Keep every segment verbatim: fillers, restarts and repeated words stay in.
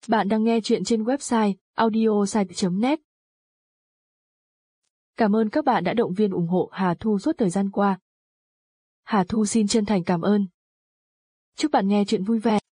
Bạn đang nghe chuyện trên website audiosite chấm net. Cảm ơn các bạn đã động viên ủng hộ Hà Thu suốt thời gian qua. Hà Thu xin chân thành cảm ơn. Chúc bạn nghe chuyện vui vẻ.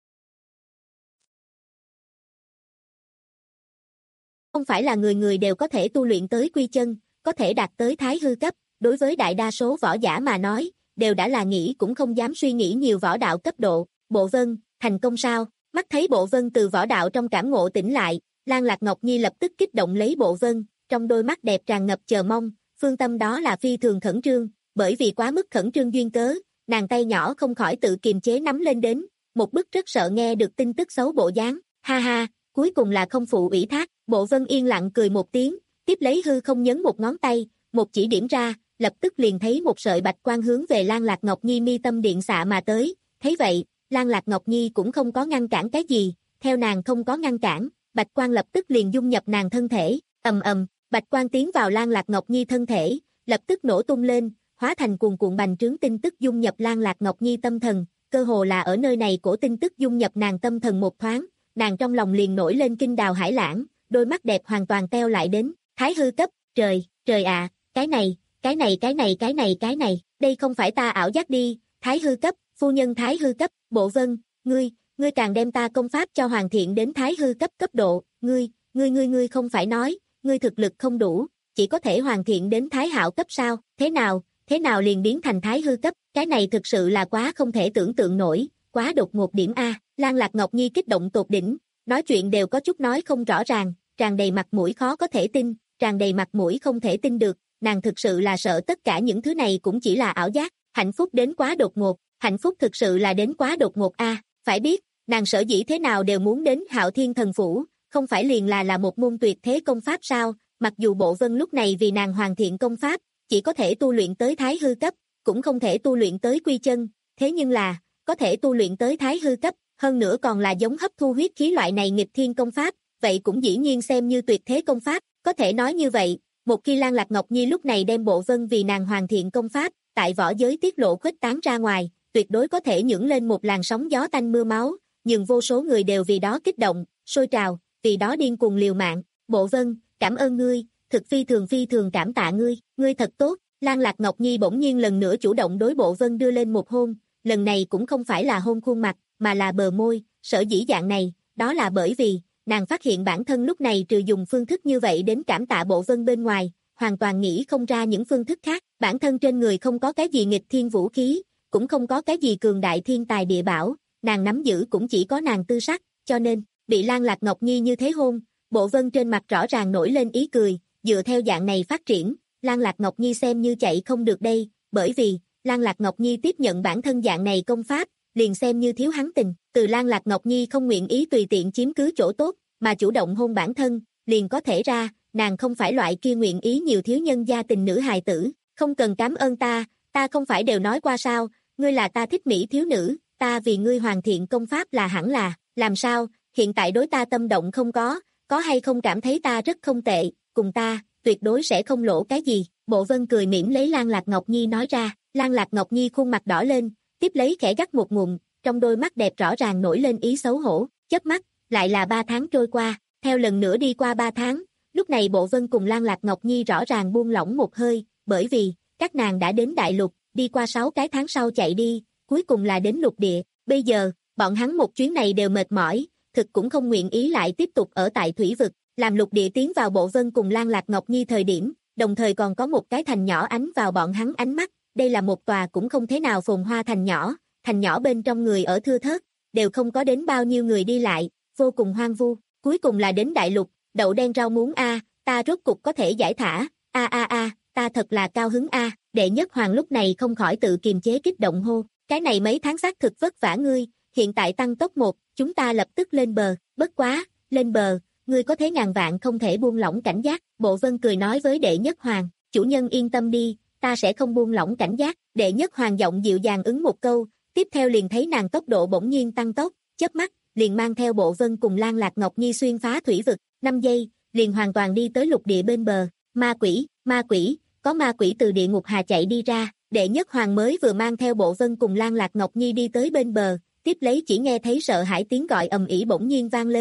Không phải là người người đều có thể tu luyện tới quy chân, có thể đạt tới thái hư cấp, đối với đại đa số võ giả mà nói, đều đã là nghĩ cũng không dám suy nghĩ nhiều võ đạo cấp độ. Bộ Vân, thành công sao? Mắt thấy Bộ Vân từ võ đạo trong cảm ngộ tỉnh lại, Lan Lạc Ngọc Nhi lập tức kích động lấy Bộ Vân, trong đôi mắt đẹp tràn ngập chờ mong, phương tâm đó là phi thường khẩn trương, bởi vì quá mức khẩn trương duyên cớ, nàng tay nhỏ không khỏi tự kiềm chế nắm lên đến, một bức rất sợ nghe được tin tức xấu bộ dáng, ha ha, cuối cùng là không phụ ủy thác. Bộ Vân yên lặng cười một tiếng, tiếp lấy hư không nhấn một ngón tay, một chỉ điểm ra, lập tức liền thấy một sợi bạch quang hướng về Lan Lạc Ngọc Nhi mi tâm điện xạ mà tới, thấy vậy, Lan Lạc Ngọc Nhi cũng không có ngăn cản cái gì, theo nàng không có ngăn cản, bạch quang lập tức liền dung nhập nàng thân thể, ầm ầm, bạch quang tiến vào Lan Lạc Ngọc Nhi thân thể, lập tức nổ tung lên, hóa thành cuồn cuộn bành trướng tin tức dung nhập Lan Lạc Ngọc Nhi tâm thần, cơ hồ là ở nơi này cổ tin tức dung nhập nàng tâm thần một thoáng, nàng trong lòng liền nổi lên kinh đào hải lãng, đôi mắt đẹp hoàn toàn teo lại đến, thái hư cấp, trời, trời ạ, à, cái này, cái này cái này cái này cái này, đây không phải ta ảo giác đi, thái hư cấp, phu nhân thái hư cấp, Bộ Vân, ngươi, ngươi càng đem ta công pháp cho hoàn thiện đến thái hư cấp cấp độ, ngươi, ngươi ngươi ngươi không phải nói, ngươi thực lực không đủ, chỉ có thể hoàn thiện đến thái hạo cấp sao, thế nào, thế nào liền biến thành thái hư cấp, cái này thực sự là quá không thể tưởng tượng nổi, quá đột ngột điểm A, Lan Lạc Ngọc Nhi kích động tột đỉnh, nói chuyện đều có chút nói không rõ ràng, tràn đầy mặt mũi khó có thể tin, tràn đầy mặt mũi không thể tin được, nàng thực sự là sợ tất cả những thứ này cũng chỉ là ảo giác, hạnh phúc đến quá đột ngột, hạnh phúc thực sự là đến quá đột ngột a, à, phải biết, nàng sở dĩ thế nào đều muốn đến Hạo Thiên Thần Phủ, không phải liền là là một môn tuyệt thế công pháp sao, mặc dù Bộ Vân lúc này vì nàng hoàn thiện công pháp, chỉ có thể tu luyện tới thái hư cấp, cũng không thể tu luyện tới quy chân, thế nhưng là, có thể tu luyện tới thái hư cấp, hơn nữa còn là giống hấp thu huyết khí loại này nghịch thiên công pháp, vậy cũng dĩ nhiên xem như tuyệt thế công pháp, có thể nói như vậy, một khi Lan Lạc Ngọc Nhi lúc này đem Bộ Vân vì nàng hoàn thiện công pháp, tại võ giới tiết lộ khuếch tán ra ngoài, tuyệt đối có thể nhưỡng lên một làn sóng gió tanh mưa máu, nhưng vô số người đều vì đó kích động, sôi trào, vì đó điên cuồng liều mạng. Bộ Vân, cảm ơn ngươi, thực phi thường phi thường cảm tạ ngươi, ngươi thật tốt. Lan Lạc Ngọc Nhi bỗng nhiên lần nữa chủ động đối Bộ Vân đưa lên một hôn, lần này cũng không phải là hôn khuôn mặt, mà là bờ môi, sở dĩ dạng này, đó là bởi vì, nàng phát hiện bản thân lúc này trừ dùng phương thức như vậy đến cảm tạ Bộ Vân bên ngoài, hoàn toàn nghĩ không ra những phương thức khác, bản thân trên người không có cái gì nghịch thiên vũ khí, cũng không có cái gì cường đại thiên tài địa bảo, nàng nắm giữ cũng chỉ có nàng tư sắc, cho nên, bị Lan Lạc Ngọc Nhi như thế hôn, Bộ Vân trên mặt rõ ràng nổi lên ý cười, dựa theo dạng này phát triển, Lan Lạc Ngọc Nhi xem như chạy không được đây, bởi vì, Lan Lạc Ngọc Nhi tiếp nhận bản thân dạng này công pháp, liền xem như thiếu hắn tình, từ Lan Lạc Ngọc Nhi không nguyện ý tùy tiện chiếm cứ chỗ tốt, mà chủ động hôn bản thân, liền có thể ra, nàng không phải loại kia nguyện ý nhiều thiếu nhân gia tình nữ hài tử, không cần cảm ơn ta, ta không phải đều nói qua sao, ngươi là ta thích mỹ thiếu nữ, ta vì ngươi hoàn thiện công pháp là hẳn là, làm sao, hiện tại đối ta tâm động không có, có hay không cảm thấy ta rất không tệ, cùng ta, tuyệt đối sẽ không lỗ cái gì, Bộ Vân cười mỉm lấy Lan Lạc Ngọc Nhi nói ra, Lan Lạc Ngọc Nhi khuôn mặt đỏ lên, tiếp lấy khẽ gắt một ngụm, trong đôi mắt đẹp rõ ràng nổi lên ý xấu hổ, chớp mắt, lại là ba tháng trôi qua, theo lần nữa đi qua ba tháng, lúc này Bộ Vân cùng Lan Lạc Ngọc Nhi rõ ràng buông lỏng một hơi, bởi vì, các nàng đã đến đại lục, đi qua sáu cái tháng sau chạy đi, cuối cùng là đến lục địa, bây giờ, bọn hắn một chuyến này đều mệt mỏi, thực cũng không nguyện ý lại tiếp tục ở tại thủy vực, làm lục địa tiến vào Bộ Vân cùng Lan Lạc Ngọc Nhi thời điểm, đồng thời còn có một cái thành nhỏ ánh vào bọn hắn ánh mắt, đây là một tòa cũng không thế nào phồn hoa thành nhỏ, thành nhỏ bên trong người ở thưa thớt, đều không có đến bao nhiêu người đi lại, vô cùng hoang vu, cuối cùng là đến đại lục, đậu đen rau muống a, ta rốt cục có thể giải thả, a a a, ta thật là cao hứng a, Đệ Nhất Hoàng lúc này không khỏi tự kiềm chế kích động hô, cái này mấy tháng xác thực vất vả ngươi, hiện tại tăng tốc một, chúng ta lập tức lên bờ, bất quá, lên bờ, ngươi có thế ngàn vạn không thể buông lỏng cảnh giác, Bộ Vân cười nói với Đệ Nhất Hoàng, chủ nhân yên tâm đi, ta sẽ không buông lỏng cảnh giác, Đệ Nhất Hoàng giọng dịu dàng ứng một câu, tiếp theo liền thấy nàng tốc độ bỗng nhiên tăng tốc, chớp mắt, liền mang theo Bộ Vân cùng Lan Lạc Ngọc Nhi xuyên phá thủy vực, năm giây, liền hoàn toàn đi tới lục địa bên bờ, ma quỷ, ma quỷ, có ma quỷ từ địa ngục hà chạy đi ra, Đệ Nhất Hoàng mới vừa mang theo Bộ Vân cùng Lan Lạc Ngọc Nhi đi tới bên bờ, tiếp lấy chỉ nghe thấy sợ hãi tiếng gọi ầm ĩ bỗng nhiên vang lên,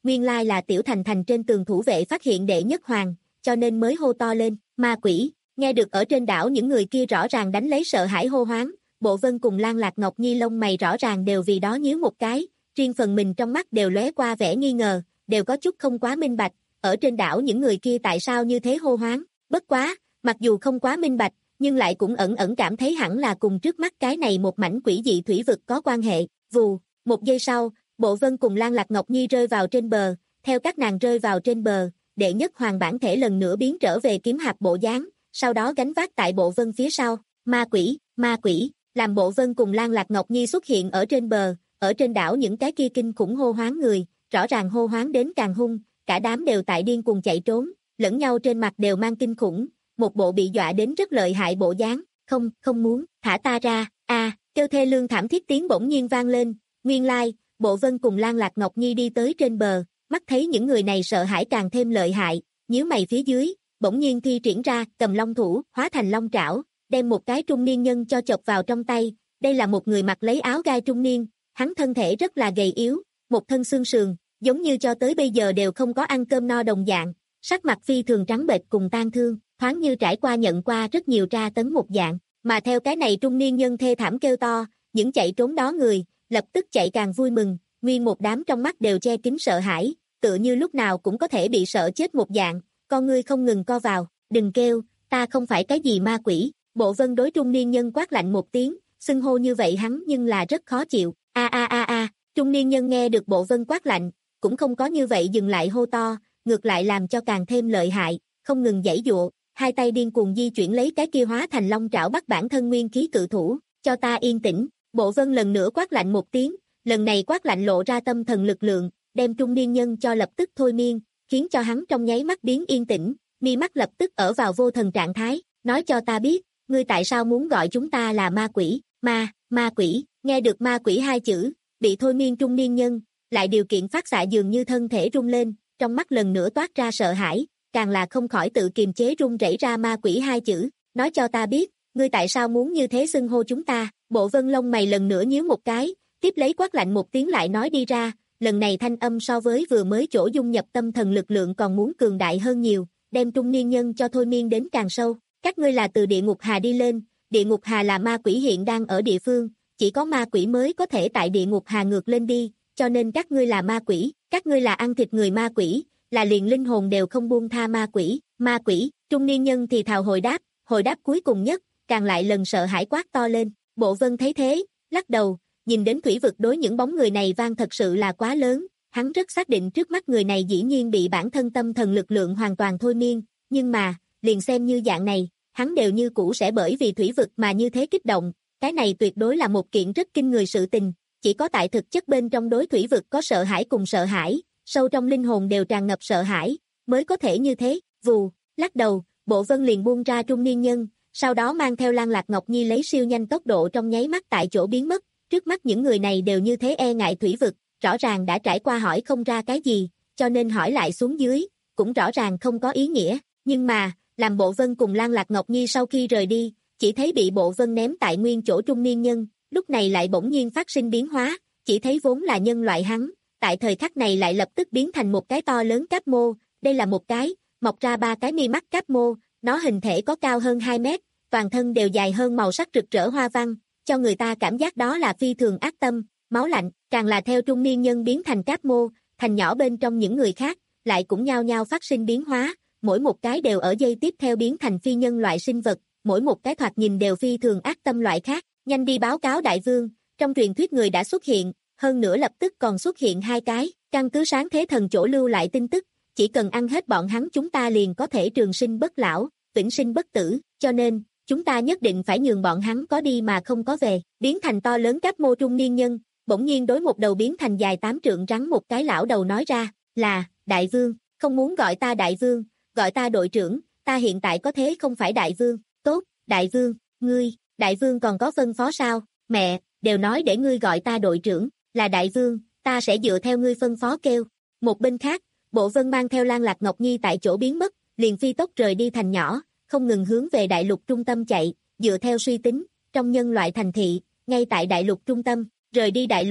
nguyên lai là Tiểu Thành Thành trên tường thủ vệ phát hiện đệ nhất hoàng, cho nên mới hô to lên, ma quỷ. Nghe được ở trên đảo những người kia rõ ràng đánh lấy sợ hãi hô hoáng, Bộ Vân cùng Lan Lạc Ngọc Nhi lông mày rõ ràng đều vì đó nhíu một cái, riêng phần mình trong mắt đều lóe qua vẻ nghi ngờ, đều có chút không quá minh bạch, ở trên đảo những người kia tại sao như thế hô hoáng, bất quá, mặc dù không quá minh bạch, nhưng lại cũng ẩn ẩn cảm thấy hẳn là cùng trước mắt cái này một mảnh quỷ dị thủy vực có quan hệ, vù, một giây sau, Bộ Vân cùng Lan Lạc Ngọc Nhi rơi vào trên bờ, theo các nàng rơi vào trên bờ, đệ nhất hoàng bản thể lần nữa biến trở về kiếm hạp bộ dáng, sau đó gánh vác tại Bộ Vân phía sau, ma quỷ, ma quỷ, làm Bộ Vân cùng Lan Lạc Ngọc Nhi xuất hiện ở trên bờ, ở trên đảo những cái kia kinh khủng hô hoáng người, rõ ràng hô hoáng đến càng hung, cả đám đều tại điên cuồng chạy trốn, lẫn nhau trên mặt đều mang kinh khủng, một bộ bị dọa đến rất lợi hại bộ dáng, không, không muốn, thả ta ra, a, kêu thê lương thảm thiết tiếng bỗng nhiên vang lên, nguyên lai, Bộ Vân cùng Lan Lạc Ngọc Nhi đi tới trên bờ, mắt thấy những người này sợ hãi càng thêm lợi hại, nhíu mày phía dưới, bỗng nhiên thi triển ra, cầm long thủ, hóa thành long trảo, đem một cái trung niên nhân cho chộp vào trong tay, đây là một người mặc lấy áo gai trung niên, hắn thân thể rất là gầy yếu, một thân xương sườn, giống như cho tới bây giờ đều không có ăn cơm no đồng dạng, sắc mặt phi thường trắng bệch cùng tang thương, thoáng như trải qua nhận qua rất nhiều tra tấn một dạng, mà theo cái này trung niên nhân thê thảm kêu to, những chạy trốn đó người, lập tức chạy càng vui mừng, nguyên một đám trong mắt đều che kín sợ hãi, tựa như lúc nào cũng có thể bị sợ chết một dạng, con ngươi không ngừng co vào, đừng kêu, ta không phải cái gì ma quỷ, Bộ Vân đối trung niên nhân quát lạnh một tiếng, xưng hô như vậy hắn nhưng là rất khó chịu, a a a a, trung niên nhân nghe được Bộ Vân quát lạnh, cũng không có như vậy dừng lại hô to, ngược lại làm cho càng thêm lợi hại, không ngừng giãy giụa, hai tay điên cuồng di chuyển lấy cái kia hóa thành long trảo bắt bản thân nguyên khí cự thủ, cho ta yên tĩnh, Bộ Vân lần nữa quát lạnh một tiếng, lần này quát lạnh lộ ra tâm thần lực lượng, đem trung niên nhân cho lập tức thôi miên, khiến cho hắn trong nháy mắt biến yên tĩnh, mi mắt lập tức ở vào vô thần trạng thái, nói cho ta biết, ngươi tại sao muốn gọi chúng ta là ma quỷ, ma, ma quỷ, nghe được ma quỷ hai chữ, bị thôi miên trung niên nhân, lại điều kiện phát xạ dường như thân thể rung lên, trong mắt lần nữa toát ra sợ hãi, càng là không khỏi tự kiềm chế run rẩy ra ma quỷ hai chữ, nói cho ta biết, ngươi tại sao muốn như thế xưng hô chúng ta, Bộ Vân lông mày lần nữa nhíu một cái, tiếp lấy quát lạnh một tiếng lại nói đi ra, lần này thanh âm so với vừa mới chỗ dung nhập tâm thần lực lượng còn muốn cường đại hơn nhiều, đem trung niên nhân cho thôi miên đến càng sâu, các ngươi là từ địa ngục hà đi lên, địa ngục hà là ma quỷ hiện đang ở địa phương, chỉ có ma quỷ mới có thể tại địa ngục hà ngược lên đi, cho nên các ngươi là ma quỷ, các ngươi là ăn thịt người ma quỷ, là liền linh hồn đều không buông tha ma quỷ, ma quỷ, trung niên nhân thì thào hồi đáp, hồi đáp cuối cùng nhất, càng lại lần sợ hãi quát to lên, Bộ Vân thấy thế, lắc đầu, nhìn đến thủy vực đối những bóng người này vang thật sự là quá lớn, hắn rất xác định trước mắt người này dĩ nhiên bị bản thân tâm thần lực lượng hoàn toàn thôi miên, nhưng mà, liền xem như dạng này, hắn đều như cũ sẽ bởi vì thủy vực mà như thế kích động, cái này tuyệt đối là một kiện rất kinh người sự tình, chỉ có tại thực chất bên trong đối thủy vực có sợ hãi cùng sợ hãi, sâu trong linh hồn đều tràn ngập sợ hãi, mới có thể như thế, vù, lắc đầu, Bộ Vân liền buông ra trung niên nhân, sau đó mang theo Lan Lạc Ngọc Nhi lấy siêu nhanh tốc độ trong nháy mắt tại chỗ biến mất, trước mắt những người này đều như thế e ngại thủy vực, rõ ràng đã trải qua hỏi không ra cái gì, cho nên hỏi lại xuống dưới, cũng rõ ràng không có ý nghĩa, nhưng mà, làm Bộ Vân cùng Lan Lạc Ngọc Nhi sau khi rời đi, chỉ thấy bị Bộ Vân ném tại nguyên chỗ trung niên nhân, lúc này lại bỗng nhiên phát sinh biến hóa, chỉ thấy vốn là nhân loại hắn, tại thời khắc này lại lập tức biến thành một cái to lớn cáp mô, đây là một cái, mọc ra ba cái mi mắt cáp mô, nó hình thể có cao hơn hai mét, toàn thân đều dài hơn màu sắc rực rỡ hoa văn, cho người ta cảm giác đó là phi thường ác tâm, máu lạnh, càng là theo trung niên nhân biến thành cáp mô, thành nhỏ bên trong những người khác, lại cũng nhao nhao phát sinh biến hóa, mỗi một cái đều ở giây tiếp theo biến thành phi nhân loại sinh vật, mỗi một cái thoạt nhìn đều phi thường ác tâm loại khác, nhanh đi báo cáo đại vương, trong truyền thuyết người đã xuất hiện, hơn nữa lập tức còn xuất hiện hai cái, căn cứ sáng thế thần chỗ lưu lại tin tức, chỉ cần ăn hết bọn hắn chúng ta liền có thể trường sinh bất lão, vĩnh sinh bất tử, cho nên, chúng ta nhất định phải nhường bọn hắn có đi mà không có về, biến thành to lớn cáp mô trung niên nhân, bỗng nhiên đối một đầu biến thành dài tám trượng rắn một cái lão đầu nói ra, là, đại vương, không muốn gọi ta đại vương, gọi ta đội trưởng, ta hiện tại có thế không phải đại vương, tốt, đại vương, ngươi, đại vương còn có phân phó sao, mẹ, đều nói để ngươi gọi ta đội trưởng, là đại vương, ta sẽ dựa theo ngươi phân phó kêu, một bên khác, Bộ Vân mang theo Lan Lạc Ngọc Nhi tại chỗ biến mất, liền phi tốc rời đi thành nhỏ, không ngừng hướng về đại lục trung tâm chạy, dựa theo suy tính, trong nhân loại thành thị, ngay tại đại lục trung tâm, rời đi đại lục,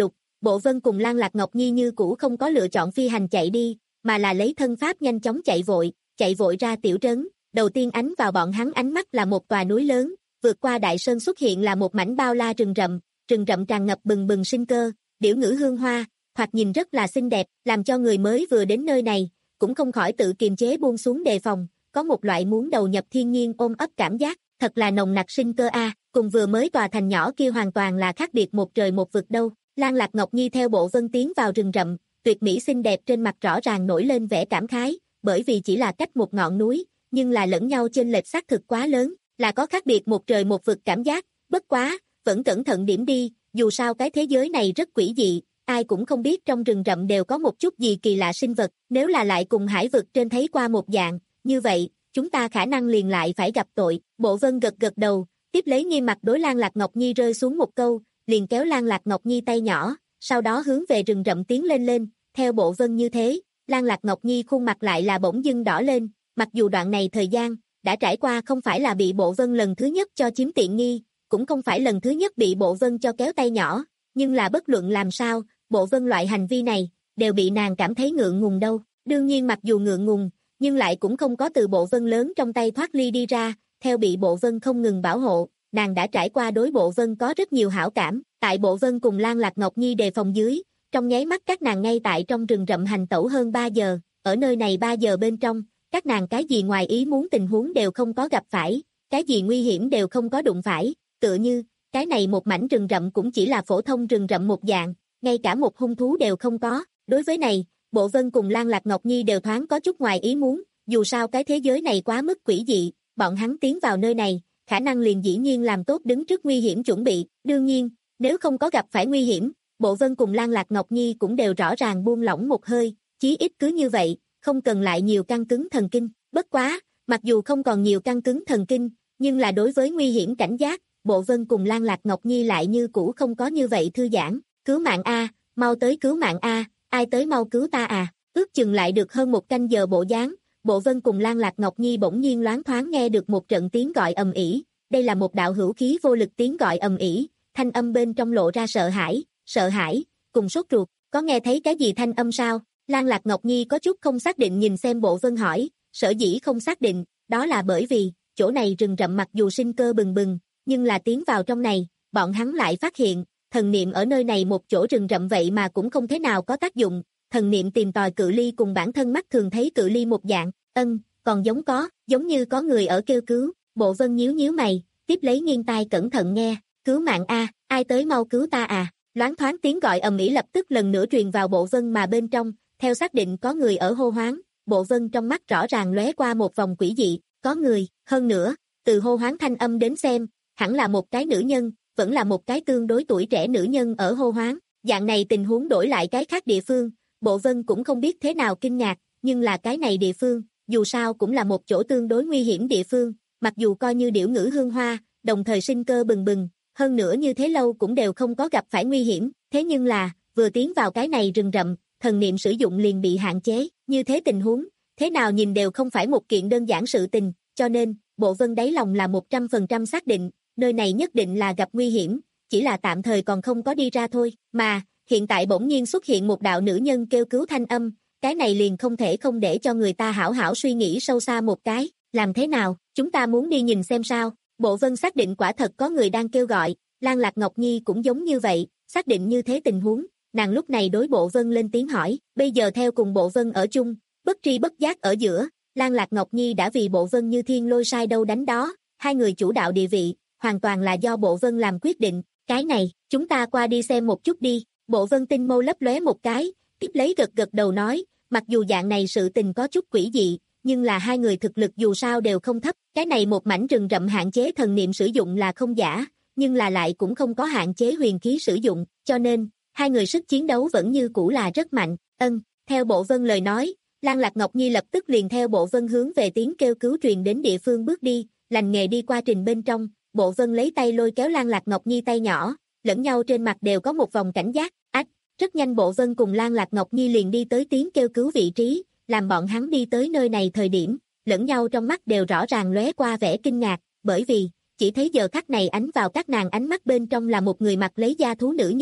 Bộ Vân cùng Lan Lạc Ngọc Nhi như cũ không có lựa chọn phi hành chạy đi, mà là lấy thân pháp nhanh chóng chạy vội, chạy vội ra tiểu trấn. Đầu tiên ánh vào bọn hắn ánh mắt là một tòa núi lớn, vượt qua đại sơn xuất hiện là một mảnh bao la rừng rậm, rừng rậm tràn ngập bừng bừng sinh cơ, điểu ngữ hương hoa, thoạt nhìn rất là xinh đẹp, làm cho người mới vừa đến nơi này, cũng không khỏi tự kiềm chế buông xuống đề phòng, có một loại muốn đầu nhập thiên nhiên ôm ấp cảm giác, thật là nồng nặc sinh cơ a, cùng vừa mới tòa thành nhỏ kia hoàn toàn là khác biệt một trời một vực đâu. Lan Lạc Ngọc Nhi theo Bộ Vân tiến vào rừng rậm, tuyệt mỹ xinh đẹp trên mặt rõ ràng nổi lên vẻ cảm khái, bởi vì chỉ là cách một ngọn núi, nhưng là lẫn nhau chênh lệch xác thực quá lớn, là có khác biệt một trời một vực cảm giác, bất quá, vẫn cẩn thận điểm đi, dù sao cái thế giới này rất quỷ dị, ai cũng không biết trong rừng rậm đều có một chút gì kỳ lạ sinh vật, nếu là lại cùng hải vực trên thấy qua một dạng, như vậy, chúng ta khả năng liền lại phải gặp tội. Bộ Vân gật gật đầu, tiếp lấy nghiêm mặt đối Lan Lạc Ngọc Nhi rơi xuống một câu, liền kéo Lan Lạc Ngọc Nhi tay nhỏ, sau đó hướng về rừng rậm tiến lên lên, theo Bộ Vân như thế, Lan Lạc Ngọc Nhi khuôn mặt lại là bỗng dưng đỏ lên, mặc dù đoạn này thời gian, đã trải qua không phải là bị Bộ Vân lần thứ nhất cho chiếm tiện nghi, cũng không phải lần thứ nhất bị Bộ Vân cho kéo tay nhỏ, nhưng là bất luận làm sao, Bộ Vân loại hành vi này, đều bị nàng cảm thấy ngượng ngùng đâu, đương nhiên mặc dù ngượng ngùng, nhưng lại cũng không có từ Bộ Vân lớn trong tay thoát ly đi ra, theo bị Bộ Vân không ngừng bảo hộ, nàng đã trải qua đối Bộ Vân có rất nhiều hảo cảm, tại Bộ Vân cùng Lan Lạc Ngọc Nhi đề phòng dưới, trong nháy mắt các nàng ngay tại trong rừng rậm hành tẩu hơn ba giờ, ở nơi này ba giờ bên trong, các nàng cái gì ngoài ý muốn tình huống đều không có gặp phải, cái gì nguy hiểm đều không có đụng phải, tựa như, cái này một mảnh rừng rậm cũng chỉ là phổ thông rừng rậm một dạng, ngay cả một hung thú đều không có, đối với này, Bộ Vân cùng Lan Lạc Ngọc Nhi đều thoáng có chút ngoài ý muốn, dù sao cái thế giới này quá mức quỷ dị, bọn hắn tiến vào nơi này, khả năng liền dĩ nhiên làm tốt đứng trước nguy hiểm chuẩn bị, đương nhiên, nếu không có gặp phải nguy hiểm, Bộ Vân cùng Lan Lạc Ngọc Nhi cũng đều rõ ràng buông lỏng một hơi, chí ít cứ như vậy, không cần lại nhiều căng cứng thần kinh, bất quá, mặc dù không còn nhiều căng cứng thần kinh, nhưng là đối với nguy hiểm cảnh giác, Bộ Vân cùng Lan Lạc Ngọc Nhi lại như cũ không có như vậy thư giãn, cứu mạng A, mau tới cứu mạng A, ai tới mau cứu ta à, ước chừng lại được hơn một canh giờ bộ dáng, Bộ Vân cùng Lan Lạc Ngọc Nhi bỗng nhiên loáng thoáng nghe được một trận tiếng gọi ầm ĩ, đây là một đạo hữu khí vô lực tiếng gọi ầm ĩ, thanh âm bên trong lộ ra sợ hãi, sợ hãi, cùng sốt ruột, có nghe thấy cái gì thanh âm sao? Lan Lạc Ngọc Nhi có chút không xác định nhìn xem Bộ Vân hỏi, sở dĩ không xác định, đó là bởi vì, chỗ này rừng rậm mặc dù sinh cơ bừng bừng, nhưng là tiến vào trong này, bọn hắn lại phát hiện, thần niệm ở nơi này một chỗ rừng rậm vậy mà cũng không thế nào có tác dụng, thần niệm tìm tòi cự ly cùng bản thân mắt thường thấy cự ly một dạng, ân, còn giống có, giống như có người ở kêu cứu, Bộ Vân nhíu nhíu mày, tiếp lấy nghiêng tai cẩn thận nghe, cứu mạng A, ai tới mau cứu ta à, loáng thoáng tiếng gọi ầm ĩ lập tức lần nữa truyền vào Bộ Vân mà bên trong, theo xác định có người ở hô hoán, Bộ Vân trong mắt rõ ràng lóe qua một vòng quỷ dị, có người, hơn nữa, từ hô hoán thanh âm đến xem, hẳn là một cái nữ nhân, vẫn là một cái tương đối tuổi trẻ nữ nhân ở hô hoán, dạng này tình huống đổi lại cái khác địa phương, Bộ Vân cũng không biết thế nào kinh ngạc, nhưng là cái này địa phương, dù sao cũng là một chỗ tương đối nguy hiểm địa phương, mặc dù coi như điểu ngữ hương hoa, đồng thời sinh cơ bừng bừng, hơn nữa như thế lâu cũng đều không có gặp phải nguy hiểm, thế nhưng là, vừa tiến vào cái này rừng rậm, thần niệm sử dụng liền bị hạn chế, như thế tình huống, thế nào nhìn đều không phải một kiện đơn giản sự tình, cho nên, Bộ Vân đáy lòng là một trăm phần trăm xác định, nơi này nhất định là gặp nguy hiểm, chỉ là tạm thời còn không có đi ra thôi, mà, hiện tại bỗng nhiên xuất hiện một đạo nữ nhân kêu cứu thanh âm, cái này liền không thể không để cho người ta hảo hảo suy nghĩ sâu xa một cái, làm thế nào, chúng ta muốn đi nhìn xem sao, Bộ Vân xác định quả thật có người đang kêu gọi, Lan Lạc Ngọc Nhi cũng giống như vậy, xác định như thế tình huống, nàng lúc này đối Bộ Vân lên tiếng hỏi, bây giờ theo cùng Bộ Vân ở chung, bất tri bất giác ở giữa, Lan Lạc Ngọc Nhi đã vì Bộ Vân như thiên lôi sai đâu đánh đó, hai người chủ đạo địa vị, hoàn toàn là do Bộ Vân làm quyết định, cái này, chúng ta qua đi xem một chút đi, Bộ Vân tinh mâu lấp lóe một cái, tiếp lấy gật gật đầu nói, mặc dù dạng này sự tình có chút quỷ dị, nhưng là hai người thực lực dù sao đều không thấp, cái này một mảnh rừng rậm hạn chế thần niệm sử dụng là không giả, nhưng là lại cũng không có hạn chế huyền khí sử dụng, cho nên, hai người sức chiến đấu vẫn như cũ là rất mạnh, ân, theo Bộ Vân lời nói, Lan Lạc Ngọc Nhi lập tức liền theo Bộ Vân hướng về tiếng kêu cứu truyền đến địa phương bước đi, lành nghề đi qua trình bên trong, Bộ Vân lấy tay lôi kéo Lan Lạc Ngọc Nhi tay nhỏ, lẫn nhau trên mặt đều có một vòng cảnh giác, ách, rất nhanh Bộ Vân cùng Lan Lạc Ngọc Nhi liền đi tới tiếng kêu cứu vị trí, làm bọn hắn đi tới nơi này thời điểm, lẫn nhau trong mắt đều rõ ràng lóe qua vẻ kinh ngạc, bởi vì, chỉ thấy giờ khắc này ánh vào các nàng ánh mắt bên trong là một người mặc lấy da thú nữ nhân,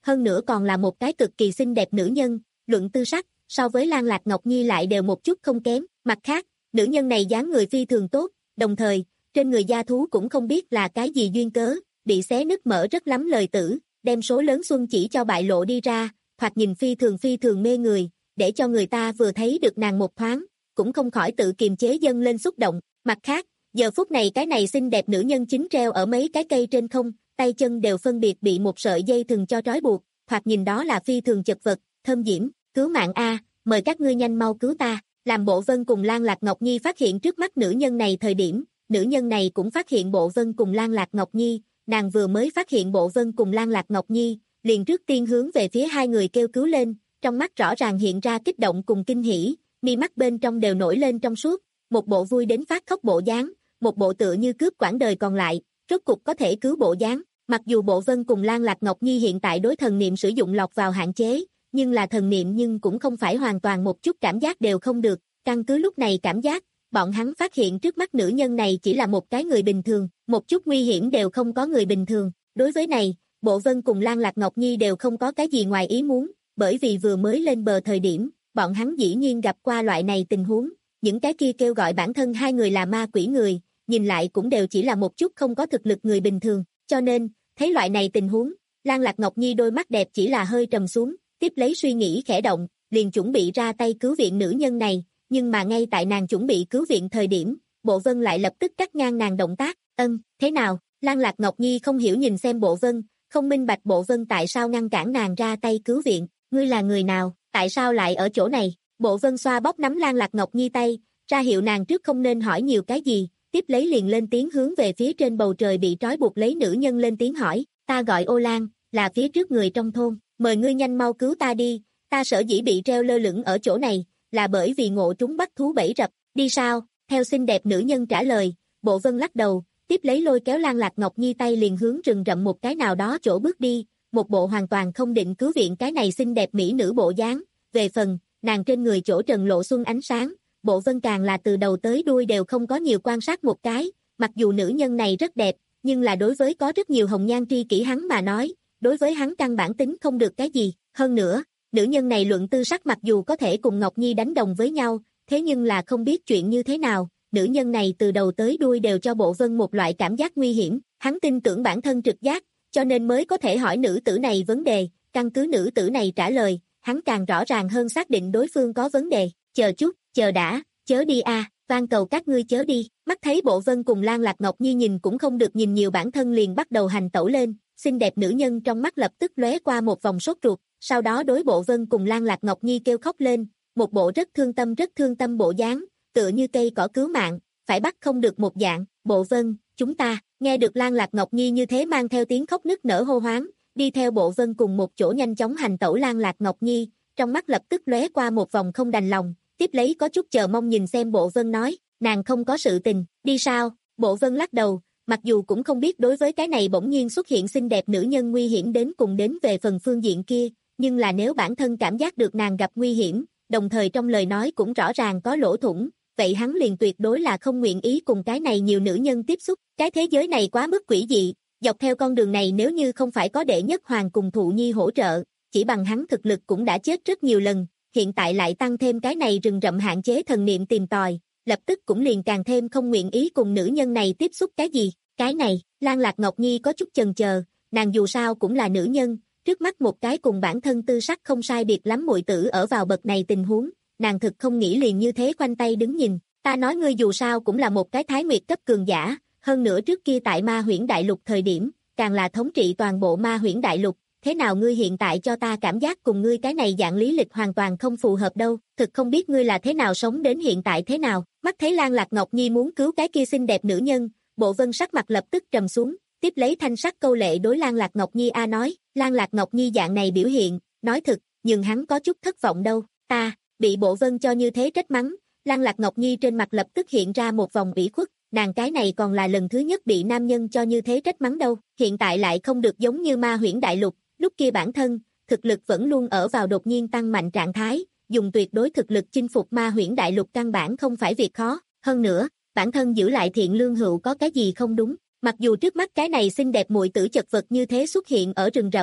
hơn nữa còn là một cái cực kỳ xinh đẹp nữ nhân, luận tư sắc, so với Lan Lạc Ngọc Nhi lại đều một chút không kém. Mặt khác, nữ nhân này dáng người phi thường tốt, đồng thời, trên người gia thú cũng không biết là cái gì duyên cớ, bị xé nứt mở rất lắm lời tử, đem số lớn xuân chỉ cho bại lộ đi ra, thoạt nhìn phi thường phi thường mê người, để cho người ta vừa thấy được nàng một thoáng, cũng không khỏi tự kiềm chế dâng lên xúc động. Mặt khác, giờ phút này cái này xinh đẹp nữ nhân chính treo ở mấy cái cây trên không, tay chân đều phân biệt bị một sợi dây thừng cho trói buộc, thoạt nhìn đó là phi thường chật vật, thơm diễm, cứu mạng a, mời các ngươi nhanh mau cứu ta. Làm Bộ Vân cùng Lan Lạc Ngọc Nhi phát hiện trước mắt nữ nhân này thời điểm, nữ nhân này cũng phát hiện Bộ Vân cùng Lan Lạc Ngọc Nhi, nàng vừa mới phát hiện Bộ Vân cùng Lan Lạc Ngọc Nhi, liền trước tiên hướng về phía hai người kêu cứu lên, trong mắt rõ ràng hiện ra kích động cùng kinh hỉ, mi mắt bên trong đều nổi lên trong suốt, một bộ vui đến phát khóc bộ dáng, một bộ tựa như cướp quãng đời còn lại, rốt cục có thể cứu bộ dáng. Mặc dù Bộ Vân cùng Lan Lạc Ngọc Nhi hiện tại đối thần niệm sử dụng lọt vào hạn chế, nhưng là thần niệm nhưng cũng không phải hoàn toàn một chút cảm giác đều không được, căn cứ lúc này cảm giác, bọn hắn phát hiện trước mắt nữ nhân này chỉ là một cái người bình thường, một chút nguy hiểm đều không có người bình thường. Đối với này, Bộ Vân cùng Lan Lạc Ngọc Nhi đều không có cái gì ngoài ý muốn, bởi vì vừa mới lên bờ thời điểm, bọn hắn dĩ nhiên gặp qua loại này tình huống, những cái kia kêu gọi bản thân hai người là ma quỷ người, nhìn lại cũng đều chỉ là một chút không có thực lực người bình thường, cho nên, thấy loại này tình huống, Lan Lạc Ngọc Nhi đôi mắt đẹp chỉ là hơi trầm xuống, tiếp lấy suy nghĩ khẽ động, liền chuẩn bị ra tay cứu viện nữ nhân này, nhưng mà ngay tại nàng chuẩn bị cứu viện thời điểm, Bộ Vân lại lập tức cắt ngang nàng động tác, ân, thế nào? Lan Lạc Ngọc Nhi không hiểu nhìn xem Bộ Vân, không minh bạch Bộ Vân tại sao ngăn cản nàng ra tay cứu viện, ngươi là người nào, tại sao lại ở chỗ này? Bộ Vân xoa bóp nắm Lan Lạc Ngọc Nhi tay, ra hiệu nàng trước không nên hỏi nhiều cái gì, tiếp lấy liền lên tiếng hướng về phía trên bầu trời bị trói buộc lấy nữ nhân lên tiếng hỏi, ta gọi Ô Lan, là phía trước người trong thôn, mời ngươi nhanh mau cứu ta đi, ta sở dĩ bị treo lơ lửng ở chỗ này, là bởi vì ngộ trúng bắt thú bẫy rập, đi sao? Theo xinh đẹp nữ nhân trả lời, Bộ Vân lắc đầu, tiếp lấy lôi kéo Lan Lạc Ngọc Nhi tay liền hướng rừng rậm một cái nào đó chỗ bước đi, một bộ hoàn toàn không định cứu viện cái này xinh đẹp mỹ nữ bộ dáng, về phần, nàng trên người chỗ trần lộ xuân ánh sáng, Bộ Vân càng là từ đầu tới đuôi đều không có nhiều quan sát một cái, mặc dù nữ nhân này rất đẹp, nhưng là đối với có rất nhiều hồng nhan tri kỷ hắn mà nói, đối với hắn căn bản tính không được cái gì, hơn nữa, nữ nhân này luận tư sắc mặc dù có thể cùng Ngọc Nhi đánh đồng với nhau, thế nhưng là không biết chuyện như thế nào, nữ nhân này từ đầu tới đuôi đều cho Bộ Vân một loại cảm giác nguy hiểm, hắn tin tưởng bản thân trực giác, cho nên mới có thể hỏi nữ tử này vấn đề, căn cứ nữ tử này trả lời, hắn càng rõ ràng hơn xác định đối phương có vấn đề, chờ chút, chờ đã, chớ đi a, van cầu các ngươi chớ đi, mắt thấy Bộ Vân cùng Lan Lạc Ngọc Nhi nhìn cũng không được nhìn nhiều bản thân liền bắt đầu hành tẩu lên, xinh đẹp nữ nhân trong mắt lập tức lóe qua một vòng sốt ruột, sau đó đối Bộ Vân cùng Lan Lạc Ngọc Nhi kêu khóc lên, một bộ rất thương tâm rất thương tâm bộ dáng, tựa như cây cỏ cứu mạng, phải bắt không được một dạng, Bộ Vân, chúng ta, nghe được Lan Lạc Ngọc Nhi như thế mang theo tiếng khóc nức nở hô hoáng, đi theo Bộ Vân cùng một chỗ nhanh chóng hành tẩu Lan Lạc Ngọc Nhi, trong mắt lập tức lóe qua một vòng không đành lòng, tiếp lấy có chút chờ mong nhìn xem Bộ Vân nói, nàng không có sự tình, đi sao? Bộ Vân lắc đầu, mặc dù cũng không biết đối với cái này bỗng nhiên xuất hiện xinh đẹp nữ nhân nguy hiểm đến cùng đến về phần phương diện kia, nhưng là nếu bản thân cảm giác được nàng gặp nguy hiểm, đồng thời trong lời nói cũng rõ ràng có lỗ thủng, vậy hắn liền tuyệt đối là không nguyện ý cùng cái này nhiều nữ nhân tiếp xúc, cái thế giới này quá mức quỷ dị, dọc theo con đường này nếu như không phải có đệ nhất hoàng cùng Thụ Nhi hỗ trợ, chỉ bằng hắn thực lực cũng đã chết rất nhiều lần, hiện tại lại tăng thêm cái này rừng rậm hạn chế thần niệm tìm tòi, lập tức cũng liền càng thêm không nguyện ý cùng nữ nhân này tiếp xúc cái gì, cái này, Lan Lạc Ngọc Nhi có chút chần chờ, nàng dù sao cũng là nữ nhân, trước mắt một cái cùng bản thân tư sắc không sai biệt lắm muội tử ở vào bậc này tình huống, nàng thực không nghĩ liền như thế khoanh tay đứng nhìn, ta nói ngươi dù sao cũng là một cái thái nguyệt cấp cường giả, hơn nữa trước kia tại ma huyễn đại lục thời điểm, càng là thống trị toàn bộ ma huyễn đại lục, thế nào ngươi hiện tại cho ta cảm giác cùng ngươi cái này dạng lý lịch hoàn toàn không phù hợp đâu, thực không biết ngươi là thế nào sống đến hiện tại thế nào, mắt thấy Lan Lạc Ngọc Nhi muốn cứu cái kia xinh đẹp nữ nhân, Bộ Vân sắc mặt lập tức trầm xuống, tiếp lấy thanh sắc câu lệ đối Lan Lạc Ngọc Nhi a nói, Lan Lạc Ngọc Nhi dạng này biểu hiện, nói thực, nhưng hắn có chút thất vọng đâu, ta, bị Bộ Vân cho như thế trách mắng, Lan Lạc Ngọc Nhi trên mặt lập tức hiện ra một vòng ủy khuất, nàng cái này còn là lần thứ nhất bị nam nhân cho như thế trách mắng đâu, hiện tại lại không được giống như ma huyễn đại lục, lúc kia bản thân, thực lực vẫn luôn ở vào đột nhiên tăng mạnh trạng thái, dùng tuyệt đối thực lực chinh phục ma huyễn đại lục căn bản không phải việc khó, hơn nữa, bản thân giữ lại thiện lương hữu có cái gì không đúng, mặc dù trước mắt cái này xinh đẹp muội tử chật vật như thế xuất hiện ở rừng rậm,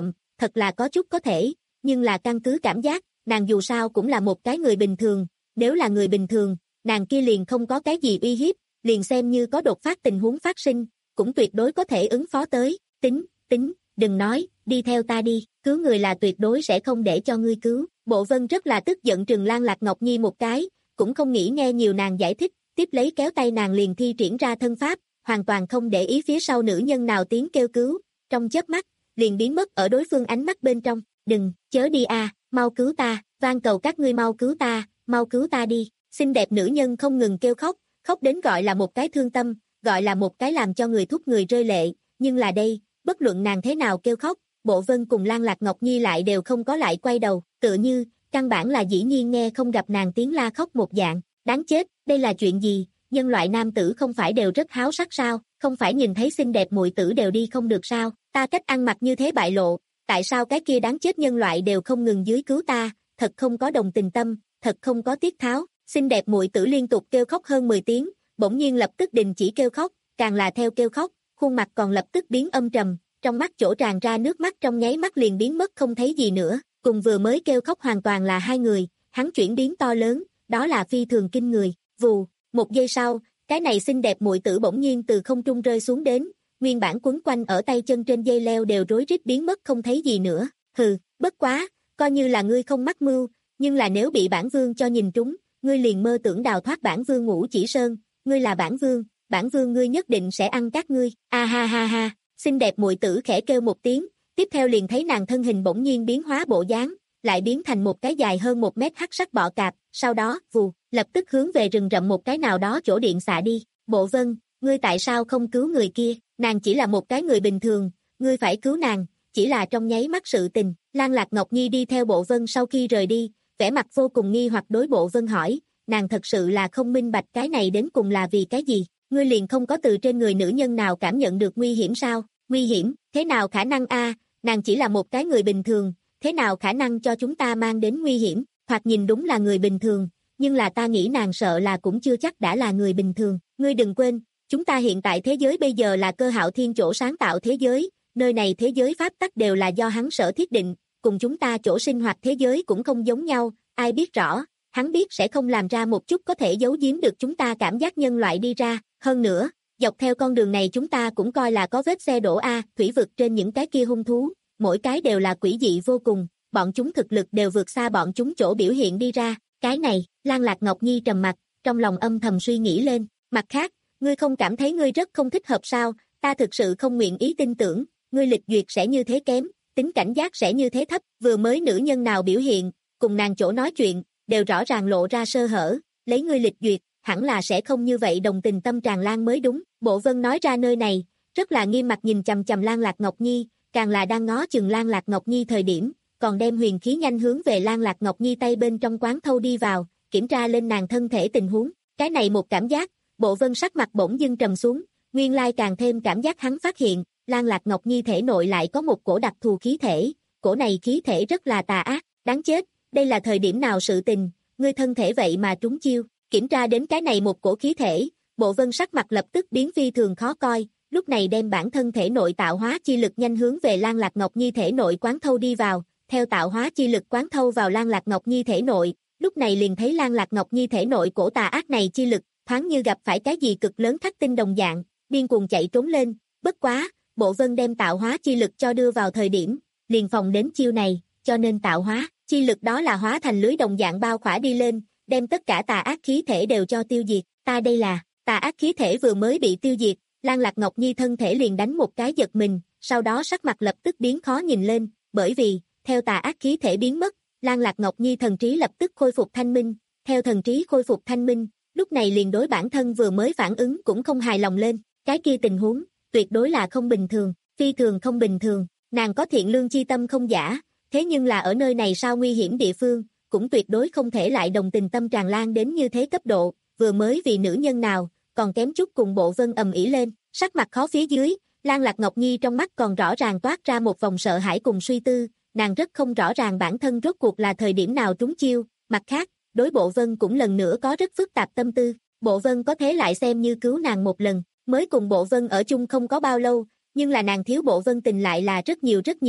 thật là có chút có thể, nhưng là căn cứ cảm giác, nàng dù sao cũng là một cái người bình thường, nếu là người bình thường, nàng kia liền không có cái gì uy hiếp, liền xem như có đột phát tình huống phát sinh, cũng tuyệt đối có thể ứng phó tới, tính, tính, đừng nói, đi theo ta đi, cứu người là tuyệt đối sẽ không để cho ngươi cứu. Bộ Vân rất là tức giận trừng Lan Lạc Ngọc Nhi một cái, cũng không nghĩ nghe nhiều nàng giải thích, tiếp lấy kéo tay nàng liền thi triển ra thân pháp, hoàn toàn không để ý phía sau nữ nhân nào tiếng kêu cứu, trong chớp mắt, liền biến mất ở đối phương ánh mắt bên trong, đừng, chớ đi a, mau cứu ta, van cầu các ngươi mau cứu ta, mau cứu ta đi, xinh đẹp nữ nhân không ngừng kêu khóc, khóc đến gọi là một cái thương tâm, gọi là một cái làm cho người thúc người rơi lệ, nhưng là đây, bất luận nàng thế nào kêu khóc, Bộ Vân cùng Lan Lạc Ngọc Nhi lại đều không có lại quay đầu, tựa như, căn bản là dĩ nhiên nghe không gặp nàng tiếng la khóc một dạng, đáng chết, đây là chuyện gì, nhân loại nam tử không phải đều rất háo sắc sao, không phải nhìn thấy xinh đẹp muội tử đều đi không được sao, ta cách ăn mặc như thế bại lộ, tại sao cái kia đáng chết nhân loại đều không ngừng dưới cứu ta, thật không có đồng tình tâm, thật không có tiết tháo, xinh đẹp muội tử liên tục kêu khóc hơn mười tiếng, bỗng nhiên lập tức đình chỉ kêu khóc, càng là theo kêu khóc, khuôn mặt còn lập tức biến âm trầm, trong mắt chỗ tràn ra nước mắt trong nháy mắt liền biến mất không thấy gì nữa, cùng vừa mới kêu khóc hoàn toàn là hai người, hắn chuyển biến to lớn, đó là phi thường kinh người, vù, một giây sau, cái này xinh đẹp muội tử bỗng nhiên từ không trung rơi xuống đến, nguyên bản quấn quanh ở tay chân trên dây leo đều rối rít biến mất không thấy gì nữa, hừ, bất quá, coi như là ngươi không mắc mưu, nhưng là nếu bị bản vương cho nhìn trúng, ngươi liền mơ tưởng đào thoát bản vương Ngũ Chỉ Sơn, ngươi là bản vương, bản vương ngươi nhất định sẽ ăn các ngươi, a ha ha ha, xinh đẹp muội tử khẽ kêu một tiếng, tiếp theo liền thấy nàng thân hình bỗng nhiên biến hóa bộ dáng, lại biến thành một cái dài hơn một mét hắc sắc bọ cạp, sau đó, vù, lập tức hướng về rừng rậm một cái nào đó chỗ điện xạ đi, Bộ Vân, ngươi tại sao không cứu người kia, nàng chỉ là một cái người bình thường, ngươi phải cứu nàng, chỉ là trong nháy mắt sự tình, Lan Lạc Ngọc Nhi đi theo Bộ Vân sau khi rời đi, vẻ mặt vô cùng nghi hoặc đối Bộ Vân hỏi, nàng thật sự là không minh bạch cái này đến cùng là vì cái gì, ngươi liền không có từ trên người nữ nhân nào cảm nhận được nguy hiểm sao, nguy hiểm, thế nào khả năng a, nàng chỉ là một cái người bình thường, thế nào khả năng cho chúng ta mang đến nguy hiểm, hoặc nhìn đúng là người bình thường, nhưng là ta nghĩ nàng sợ là cũng chưa chắc đã là người bình thường, ngươi đừng quên, chúng ta hiện tại thế giới bây giờ là Cơ Hạo Thiên chỗ sáng tạo thế giới, nơi này thế giới pháp tắc đều là do hắn sở thiết định, cùng chúng ta chỗ sinh hoạt thế giới cũng không giống nhau, ai biết rõ, hắn biết sẽ không làm ra một chút có thể giấu giếm được chúng ta cảm giác nhân loại đi ra, hơn nữa, dọc theo con đường này chúng ta cũng coi là có vết xe đổ a, thủy vực trên những cái kia hung thú, mỗi cái đều là quỷ dị vô cùng, bọn chúng thực lực đều vượt xa bọn chúng chỗ biểu hiện đi ra, cái này, Lan Lạc Ngọc Nhi trầm mặt, trong lòng âm thầm suy nghĩ lên, mặt khác, ngươi không cảm thấy ngươi rất không thích hợp sao, ta thực sự không nguyện ý tin tưởng, ngươi lịch duyệt sẽ như thế kém, tính cảnh giác sẽ như thế thấp, vừa mới nữ nhân nào biểu hiện, cùng nàng chỗ nói chuyện, đều rõ ràng lộ ra sơ hở, lấy ngươi lịch duyệt, hẳn là sẽ không như vậy đồng tình tâm tràn lan mới đúng, Bộ Vân nói ra nơi này, rất là nghiêm mặt nhìn chằm chằm Lan Lạc Ngọc Nhi, càng là đang ngó chừng Lan Lạc Ngọc Nhi thời điểm, còn đem huyền khí nhanh hướng về Lan Lạc Ngọc Nhi tay bên trong quán thâu đi vào, kiểm tra lên nàng thân thể tình huống, cái này một cảm giác, Bộ Vân sắc mặt bỗng dưng trầm xuống, nguyên lai càng thêm cảm giác hắn phát hiện, Lan Lạc Ngọc Nhi thể nội lại có một cổ đặc thù khí thể, cổ này khí thể rất là tà ác, đáng chết, đây là thời điểm nào sự tình, ngươi thân thể vậy mà trúng chiêu, kiểm tra đến cái này một cổ khí thể, Bộ Vân sắc mặt lập tức biến phi thường khó coi, lúc này đem bản thân thể nội tạo hóa chi lực nhanh hướng về Lan Lạc Ngọc Nhi thể nội quán thâu đi vào, theo tạo hóa chi lực quán thâu vào Lan Lạc Ngọc Nhi thể nội, lúc này liền thấy Lan Lạc Ngọc Nhi thể nội cổ tà ác này chi lực, thoáng như gặp phải cái gì cực lớn thất tinh đồng dạng, điên cuồng chạy trốn lên, bất quá, Bộ Vân đem tạo hóa chi lực cho đưa vào thời điểm, liền phòng đến chiêu này, cho nên tạo hóa chi lực đó là hóa thành lưới đồng dạng bao khỏa đi lên, đem tất cả tà ác khí thể đều cho tiêu diệt, ta đây là, tà ác khí thể vừa mới bị tiêu diệt, Lan Lạc Ngọc Nhi thân thể liền đánh một cái giật mình, sau đó sắc mặt lập tức biến khó nhìn lên, bởi vì, theo tà ác khí thể biến mất, Lan Lạc Ngọc Nhi thần trí lập tức khôi phục thanh minh, theo thần trí khôi phục thanh minh, lúc này liền đối bản thân vừa mới phản ứng cũng không hài lòng lên, cái kia tình huống, tuyệt đối là không bình thường, phi thường không bình thường, nàng có thiện lương chi tâm không giả, thế nhưng là ở nơi này sao nguy hiểm địa phương, cũng tuyệt đối không thể lại đồng tình tâm tràn lan đến như thế cấp độ, vừa mới vì nữ nhân nào, còn kém chút cùng Bộ Vân ầm ĩ lên, sắc mặt khó phía dưới, Lan Lạc Ngọc Nhi trong mắt còn rõ ràng toát ra một vòng sợ hãi cùng suy tư, nàng rất không rõ ràng bản thân rốt cuộc là thời điểm nào trúng chiêu, mặt khác, đối Bộ Vân cũng lần nữa có rất phức tạp tâm tư, Bộ Vân có thế lại xem như cứu nàng một lần, mới cùng Bộ Vân ở chung không có bao lâu, nhưng là nàng thiếu Bộ Vân tình lại là rất nhiều rất nhiều,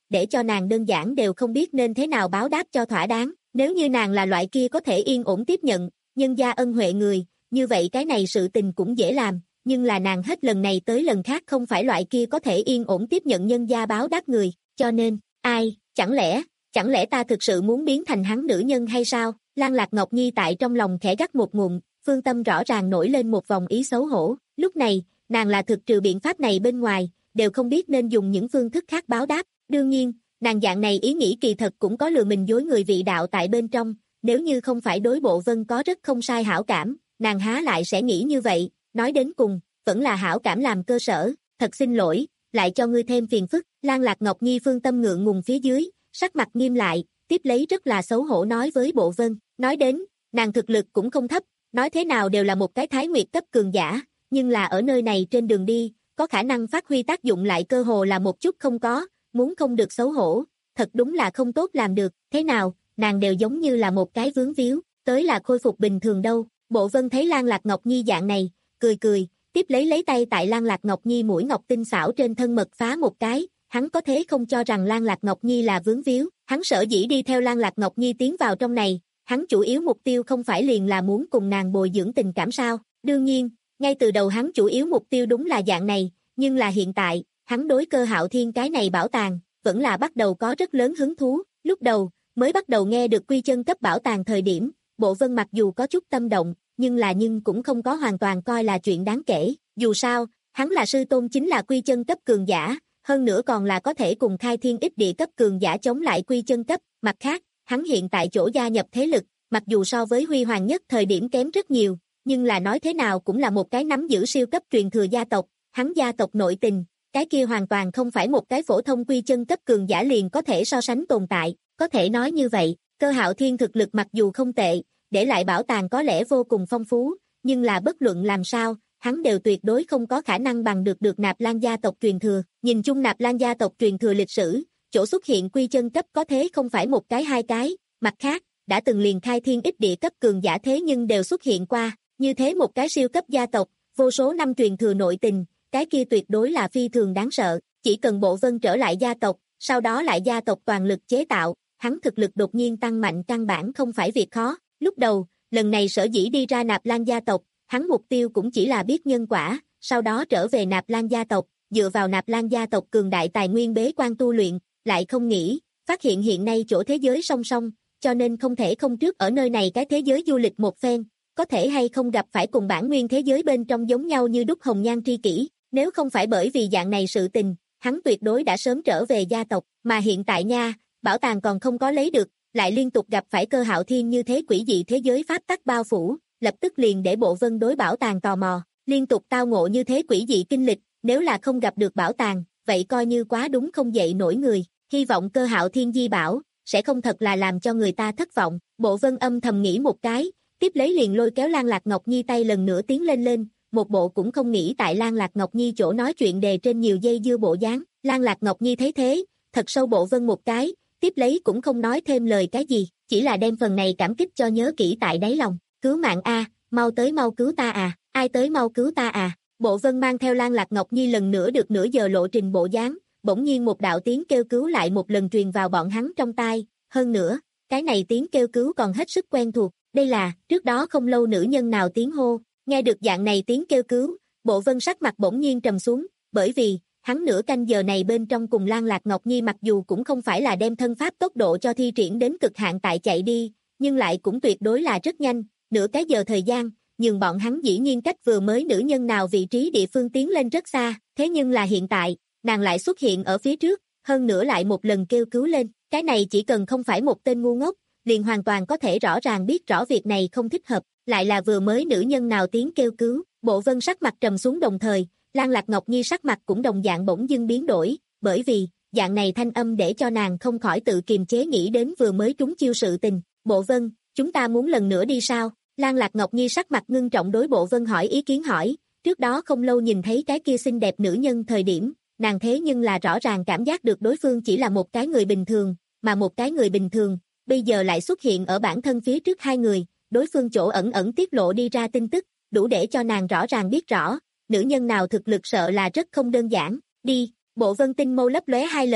để cho nàng đơn giản đều không biết nên thế nào báo đáp cho thỏa đáng. Nếu như nàng là loại kia có thể yên ổn tiếp nhận, nhân gia ân huệ người, như vậy cái này sự tình cũng dễ làm, nhưng là nàng hết lần này tới lần khác không phải loại kia có thể yên ổn tiếp nhận nhân gia báo đáp người, cho nên, ai, chẳng lẽ, chẳng lẽ ta thực sự muốn biến thành hắn nữ nhân hay sao? Lan Lạc Ngọc Nhi tại trong lòng khẽ gắt một ngụm, phương tâm rõ ràng nổi lên một vòng ý xấu hổ, lúc này, nàng là thực trừ biện pháp này bên ngoài, đều không biết nên dùng những phương thức khác báo đáp, đương nhiên, nàng dạng này ý nghĩ kỳ thật cũng có lừa mình dối người vị đạo tại bên trong, nếu như không phải đối Bộ Vân có rất không sai hảo cảm, nàng há lại sẽ nghĩ như vậy, nói đến cùng, vẫn là hảo cảm làm cơ sở, thật xin lỗi, lại cho ngươi thêm phiền phức. Lan Lạc Ngọc Nhi phương tâm ngượng ngùng phía dưới, sắc mặt nghiêm lại, tiếp lấy rất là xấu hổ nói với Bộ Vân, nói đến, nàng thực lực cũng không thấp, nói thế nào đều là một cái Thái Nguyệt cấp cường giả, nhưng là ở nơi này trên đường đi, có khả năng phát huy tác dụng lại cơ hồ là một chút không có, muốn không được xấu hổ, thật đúng là không tốt làm được, thế nào, nàng đều giống như là một cái vướng víu, tới là khôi phục bình thường đâu. Bộ Vân thấy Lan Lạc Ngọc Nhi dạng này, cười cười, tiếp lấy lấy tay tại Lan Lạc Ngọc Nhi mũi ngọc tinh xảo trên thân mật phá một cái, hắn có thế không cho rằng Lan Lạc Ngọc Nhi là vướng víu, hắn sở dĩ đi theo Lan Lạc Ngọc Nhi tiến vào trong này, hắn chủ yếu mục tiêu không phải liền là muốn cùng nàng bồi dưỡng tình cảm sao, đương nhiên, ngay từ đầu hắn chủ yếu mục tiêu đúng là dạng này, nhưng là hiện tại, hắn đối Cơ Hạo Thiên cái này bảo tàng, vẫn là bắt đầu có rất lớn hứng thú, lúc đầu, mới bắt đầu nghe được quy chân cấp bảo tàng thời điểm, Bộ Vân mặc dù có chút tâm động, nhưng là nhưng cũng không có hoàn toàn coi là chuyện đáng kể, dù sao, hắn là sư tôn chính là quy chân cấp cường giả, hơn nữa còn là có thể cùng khai thiên ích địa cấp cường giả chống lại quy chân cấp, mặt khác, hắn hiện tại chỗ gia nhập thế lực, mặc dù so với huy hoàng nhất thời điểm kém rất nhiều, nhưng là nói thế nào cũng là một cái nắm giữ siêu cấp truyền thừa gia tộc, hắn gia tộc nội tình, cái kia hoàn toàn không phải một cái phổ thông quy chân cấp cường giả liền có thể so sánh tồn tại, có thể nói như vậy, Cơ Hạo Thiên thực lực mặc dù không tệ, để lại bảo tàng có lẽ vô cùng phong phú, nhưng là bất luận làm sao, hắn đều tuyệt đối không có khả năng bằng được được Nạp Lan gia tộc truyền thừa, nhìn chung Nạp Lan gia tộc truyền thừa lịch sử, chỗ xuất hiện quy chân cấp có thế không phải một cái hai cái, mặt khác, đã từng liền khai thiên ích địa cấp cường giả thế nhưng đều xuất hiện qua, như thế một cái siêu cấp gia tộc, vô số năm truyền thừa nội tình, cái kia tuyệt đối là phi thường đáng sợ, chỉ cần Bộ Vân trở lại gia tộc, sau đó lại gia tộc toàn lực chế tạo, hắn thực lực đột nhiên tăng mạnh căn bản không phải việc khó, lúc đầu, lần này sở dĩ đi ra Nạp Lan gia tộc, hắn mục tiêu cũng chỉ là biết nhân quả, sau đó trở về Nạp Lan gia tộc, dựa vào Nạp Lan gia tộc cường đại tài nguyên bế quan tu luyện, lại không nghĩ, phát hiện hiện nay chỗ thế giới song song, cho nên không thể không trước ở nơi này cái thế giới du lịch một phen, có thể hay không gặp phải cùng bản nguyên thế giới bên trong giống nhau như đúc hồng nhan tri kỷ, nếu không phải bởi vì dạng này sự tình, hắn tuyệt đối đã sớm trở về gia tộc, mà hiện tại nha, bảo tàng còn không có lấy được, lại liên tục gặp phải Cơ Hạo Thiên như thế quỷ dị thế giới pháp tắc bao phủ, lập tức liền để Bộ Vân đối bảo tàng tò mò, liên tục tao ngộ như thế quỷ dị kinh lịch, nếu là không gặp được bảo tàng, vậy coi như quá đúng không dậy nổi người, hy vọng Cơ Hạo Thiên di bảo, sẽ không thật là làm cho người ta thất vọng, Bộ Vân âm thầm nghĩ một cái, tiếp lấy liền lôi kéo Lan Lạc Ngọc Nhi tay lần nữa tiến lên lên, một bộ cũng không nghĩ tại Lan Lạc Ngọc Nhi chỗ nói chuyện đề trên nhiều dây dưa bộ dáng, Lan Lạc Ngọc Nhi thấy thế, thật sâu Bộ Vân một cái, tiếp lấy cũng không nói thêm lời cái gì, chỉ là đem phần này cảm kích cho nhớ kỹ tại đáy lòng, cứu mạng a, mau tới mau cứu ta à, ai tới mau cứu ta à, Bộ Vân mang theo Lan Lạc Ngọc Nhi lần nữa được nửa giờ lộ trình bộ dáng, bỗng nhiên một đạo tiếng kêu cứu lại một lần truyền vào bọn hắn trong tai, hơn nữa, cái này tiếng kêu cứu còn hết sức quen thuộc, đây là, trước đó không lâu nữ nhân nào tiếng hô, nghe được dạng này tiếng kêu cứu, Bộ Vân sắc mặt bỗng nhiên trầm xuống, bởi vì, hắn nửa canh giờ này bên trong cùng Lan Lạc Ngọc Nhi mặc dù cũng không phải là đem thân pháp tốc độ cho thi triển đến cực hạn tại chạy đi, nhưng lại cũng tuyệt đối là rất nhanh, nửa cái giờ thời gian, nhưng bọn hắn dĩ nhiên cách vừa mới nữ nhân nào vị trí địa phương tiến lên rất xa, thế nhưng là hiện tại, nàng lại xuất hiện ở phía trước, hơn nữa lại một lần kêu cứu lên, cái này chỉ cần không phải một tên ngu ngốc, liền hoàn toàn có thể rõ ràng biết rõ việc này không thích hợp, lại là vừa mới nữ nhân nào tiếng kêu cứu, Bộ Vân sắc mặt trầm xuống đồng thời, Lan Lạc Ngọc Nhi sắc mặt cũng đồng dạng bỗng dưng biến đổi, bởi vì, dạng này thanh âm để cho nàng không khỏi tự kiềm chế nghĩ đến vừa mới trúng chiêu sự tình, Bộ Vân, chúng ta muốn lần nữa đi sao? Lan Lạc Ngọc Nhi sắc mặt ngưng trọng đối Bộ Vân hỏi ý kiến hỏi, trước đó không lâu nhìn thấy cái kia xinh đẹp nữ nhân thời điểm, nàng thế nhưng là rõ ràng cảm giác được đối phương chỉ là một cái người bình thường, mà một cái người bình thường, bây giờ lại xuất hiện ở bản thân phía trước hai người, đối phương chỗ ẩn ẩn tiết lộ đi ra tin tức, đủ để cho nàng rõ ràng biết rõ, nữ nhân nào thực lực sợ là rất không đơn giản, đi, Bộ Vân tinh mâu lấp lóe hai lần,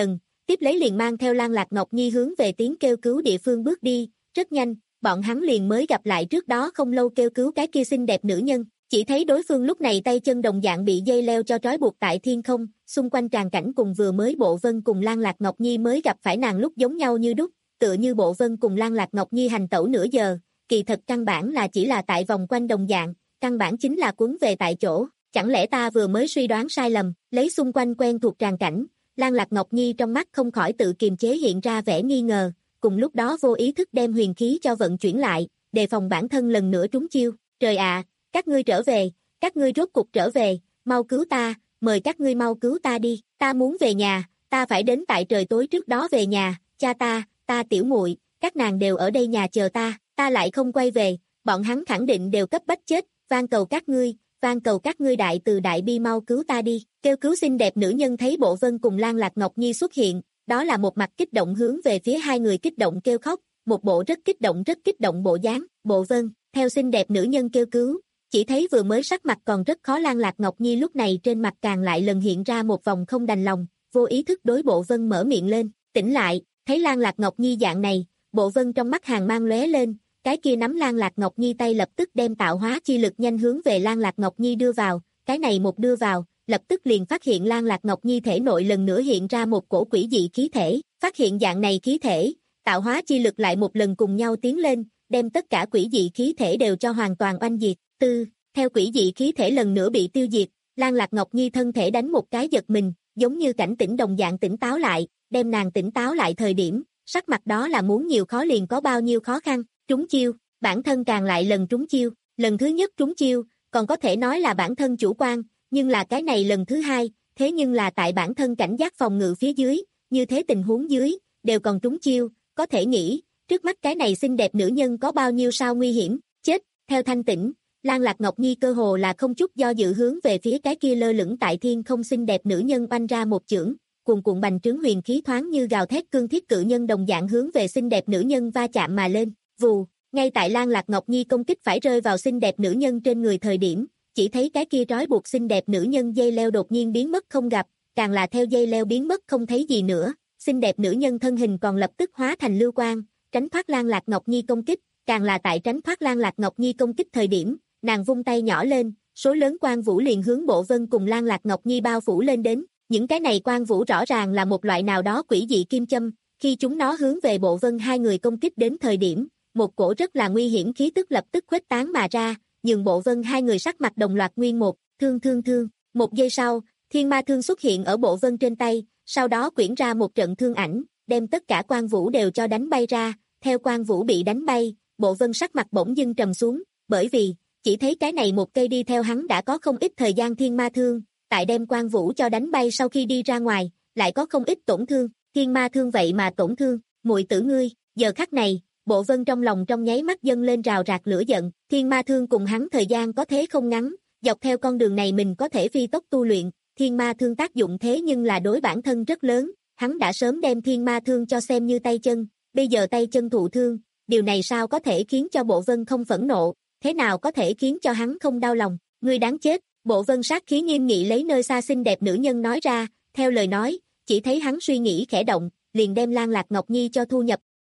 tiếp lấy liền mang theo Lan Lạc Ngọc Nhi hướng về tiếng kêu cứu địa phương bước đi, rất nhanh, bọn hắn liền mới gặp lại trước đó không lâu kêu cứu cái kia xinh đẹp nữ nhân, chỉ thấy đối phương lúc này tay chân đồng dạng bị dây leo cho trói buộc tại thiên không, xung quanh tràng cảnh cùng vừa mới Bộ Vân cùng Lan Lạc Ngọc Nhi mới gặp phải nàng lúc giống nhau như đúc, tựa như Bộ Vân cùng Lan Lạc Ngọc Nhi hành tẩu nửa giờ, kỳ thật căn bản là chỉ là tại vòng quanh đồng dạng, căn bản chính là cuốn về tại chỗ, chẳng lẽ ta vừa mới suy đoán sai lầm, lấy xung quanh quen thuộc tràng cảnh, Lan Lạc Ngọc Nhi trong mắt không khỏi tự kiềm chế hiện ra vẻ nghi ngờ, cùng lúc đó vô ý thức đem huyền khí cho vận chuyển lại, đề phòng bản thân lần nữa trúng chiêu, trời ạ, các ngươi trở về, các ngươi rốt cục trở về, mau cứu ta, mời các ngươi mau cứu ta đi, ta muốn về nhà, ta phải đến tại trời tối trước đó về nhà, cha ta, ta tiểu muội, các nàng đều ở đây nhà chờ ta, ta lại không quay về, bọn hắn khẳng định đều cấp bách chết, van cầu các ngươi, van cầu các ngươi đại từ đại bi mau cứu ta đi, kêu cứu xinh đẹp nữ nhân thấy Bộ Vân cùng Lan Lạc Ngọc Nhi xuất hiện, đó là một mặt kích động hướng về phía hai người kích động kêu khóc, một bộ rất kích động rất kích động bộ dáng, Bộ Vân, theo xinh đẹp nữ nhân kêu cứu, chỉ thấy vừa mới sắc mặt còn rất khó Lan Lạc Ngọc Nhi lúc này trên mặt càng lại lần hiện ra một vòng không đành lòng, vô ý thức đối Bộ Vân mở miệng lên, tỉnh lại, thấy Lan Lạc Ngọc Nhi dạng này, Bộ Vân trong mắt hàng mang lóe lên, cái kia nắm Lan Lạc Ngọc Nhi tay lập tức đem tạo hóa chi lực nhanh hướng về Lan Lạc Ngọc Nhi đưa vào, cái này một đưa vào, lập tức liền phát hiện Lan Lạc Ngọc Nhi thể nội lần nữa hiện ra một cổ quỷ dị khí thể, phát hiện dạng này khí thể, tạo hóa chi lực lại một lần cùng nhau tiến lên, đem tất cả quỷ dị khí thể đều cho hoàn toàn oanh diệt, tư, theo quỷ dị khí thể lần nữa bị tiêu diệt, Lan Lạc Ngọc Nhi thân thể đánh một cái giật mình, giống như cảnh tỉnh đồng dạng tỉnh táo lại, đem nàng tỉnh táo lại thời điểm, sắc mặt đó là muốn nhiều khó liền có bao nhiêu khó khăn, trúng chiêu, bản thân càng lại lần trúng chiêu, lần thứ nhất trúng chiêu, còn có thể nói là bản thân chủ quan, nhưng là cái này lần thứ hai, thế nhưng là tại bản thân cảnh giác phòng ngự phía dưới, như thế tình huống dưới, đều còn trúng chiêu, có thể nghĩ, trước mắt cái này xinh đẹp nữ nhân có bao nhiêu sao nguy hiểm, chết, theo thanh tỉnh, Lan Lạc Ngọc Nhi cơ hồ là không chút do dự hướng về phía cái kia lơ lửng tại thiên không xinh đẹp nữ nhân oanh ra một chưởng, cuồn cuộn bành trướng huyền khí thoáng như gào thét cương thiết cự nhân đồng dạng hướng về xinh đẹp nữ nhân va chạm mà lên, vù, ngay tại Lan Lạc Ngọc Nhi công kích phải rơi vào xinh đẹp nữ nhân trên người thời điểm, chỉ thấy cái kia trói buộc xinh đẹp nữ nhân dây leo đột nhiên biến mất không gặp, càng là theo dây leo biến mất không thấy gì nữa, xinh đẹp nữ nhân thân hình còn lập tức hóa thành lưu quang, tránh thoát Lan Lạc Ngọc Nhi công kích, càng là tại tránh thoát Lan Lạc Ngọc Nhi công kích thời điểm, nàng vung tay nhỏ lên, số lớn quang vũ liền hướng Bộ Vân cùng Lan Lạc Ngọc Nhi bao phủ lên đến, những cái này quang vũ rõ ràng là một loại nào đó quỷ dị kim châm, khi chúng nó hướng về Bộ Vân hai người công kích đến thời điểm, một cổ rất là nguy hiểm khí tức lập tức khuếch tán mà ra, nhường Bộ Vân hai người sắc mặt đồng loạt nguyên một, thương thương thương, một giây sau, thiên ma thương xuất hiện ở Bộ Vân trên tay, sau đó quyển ra một trận thương ảnh, đem tất cả quang vũ đều cho đánh bay ra, theo quang vũ bị đánh bay, Bộ Vân sắc mặt bỗng dưng trầm xuống, bởi vì, chỉ thấy cái này một cây đi theo hắn đã có không ít thời gian thiên ma thương, tại đem quang vũ cho đánh bay sau khi đi ra ngoài, lại có không ít tổn thương, thiên ma thương vậy mà tổn thương, muội tử ngươi, giờ khắc này, Bộ Vân trong lòng trong nháy mắt dâng lên rào rạc lửa giận, thiên ma thương cùng hắn thời gian có thế không ngắn, dọc theo con đường này mình có thể phi tốc tu luyện, thiên ma thương tác dụng thế nhưng là đối bản thân rất lớn, hắn đã sớm đem thiên ma thương cho xem như tay chân, bây giờ tay chân thụ thương, điều này sao có thể khiến cho Bộ Vân không phẫn nộ, thế nào có thể khiến cho hắn không đau lòng, ngươi đáng chết, Bộ Vân sát khí nghiêm nghị lấy nơi xa xinh đẹp nữ nhân nói ra, theo lời nói, chỉ thấy hắn suy nghĩ khẽ động, liền đem Lan Lạc Ngọc Nhi cho thu nhập.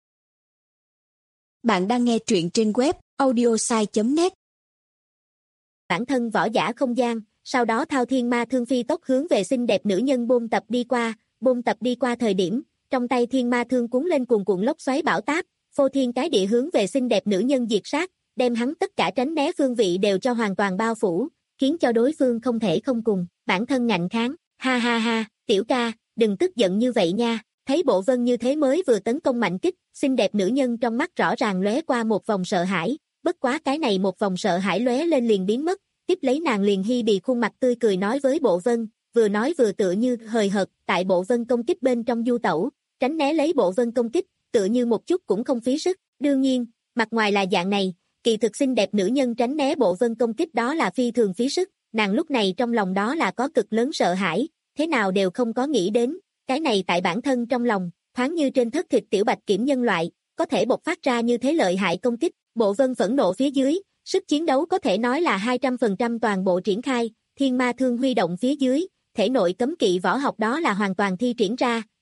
Bạn đang nghe truyện trên web audiosai chấm net. Bản thân võ giả không gian, sau đó thao thiên ma thương phi tốc hướng về xinh đẹp nữ nhân bôn tập đi qua, bôn tập đi qua thời điểm, trong tay thiên ma thương cuốn lên cuồn cuộn lốc xoáy bão táp, phô thiên cái địa hướng về xinh đẹp nữ nhân diệt sát, đem hắn tất cả tránh né phương vị đều cho hoàn toàn bao phủ, khiến cho đối phương không thể không cùng, bản thân ngạnh kháng, ha ha ha, tiểu ca, đừng tức giận như vậy nha, thấy Bộ Vân như thế mới vừa tấn công mạnh kích, xinh đẹp nữ nhân trong mắt rõ ràng lóe qua một vòng sợ hãi, bất quá cái này một vòng sợ hãi lóe lên liền biến mất, tiếp lấy nàng liền hi bì khuôn mặt tươi cười nói với Bộ Vân, vừa nói vừa tựa như hời hợt, tại Bộ Vân công kích bên trong du tẩu, tránh né lấy Bộ Vân công kích, tựa như một chút cũng không phí sức, đương nhiên, mặt ngoài là dạng này, kỳ thực xinh đẹp nữ nhân tránh né Bộ Vân công kích đó là phi thường phí sức, nàng lúc này trong lòng đó là có cực lớn sợ hãi, thế nào đều không có nghĩ đến, cái này tại bản thân trong lòng, thoáng như trên thất thịt tiểu bạch kiểm nhân loại, có thể bộc phát ra như thế lợi hại công kích, Bộ Vân phẫn nộ phía dưới, sức chiến đấu có thể nói là hai trăm phần trăm toàn bộ triển khai, thiên ma thương huy động phía dưới, thể nội cấm kỵ võ học đó là hoàn toàn thi triển ra,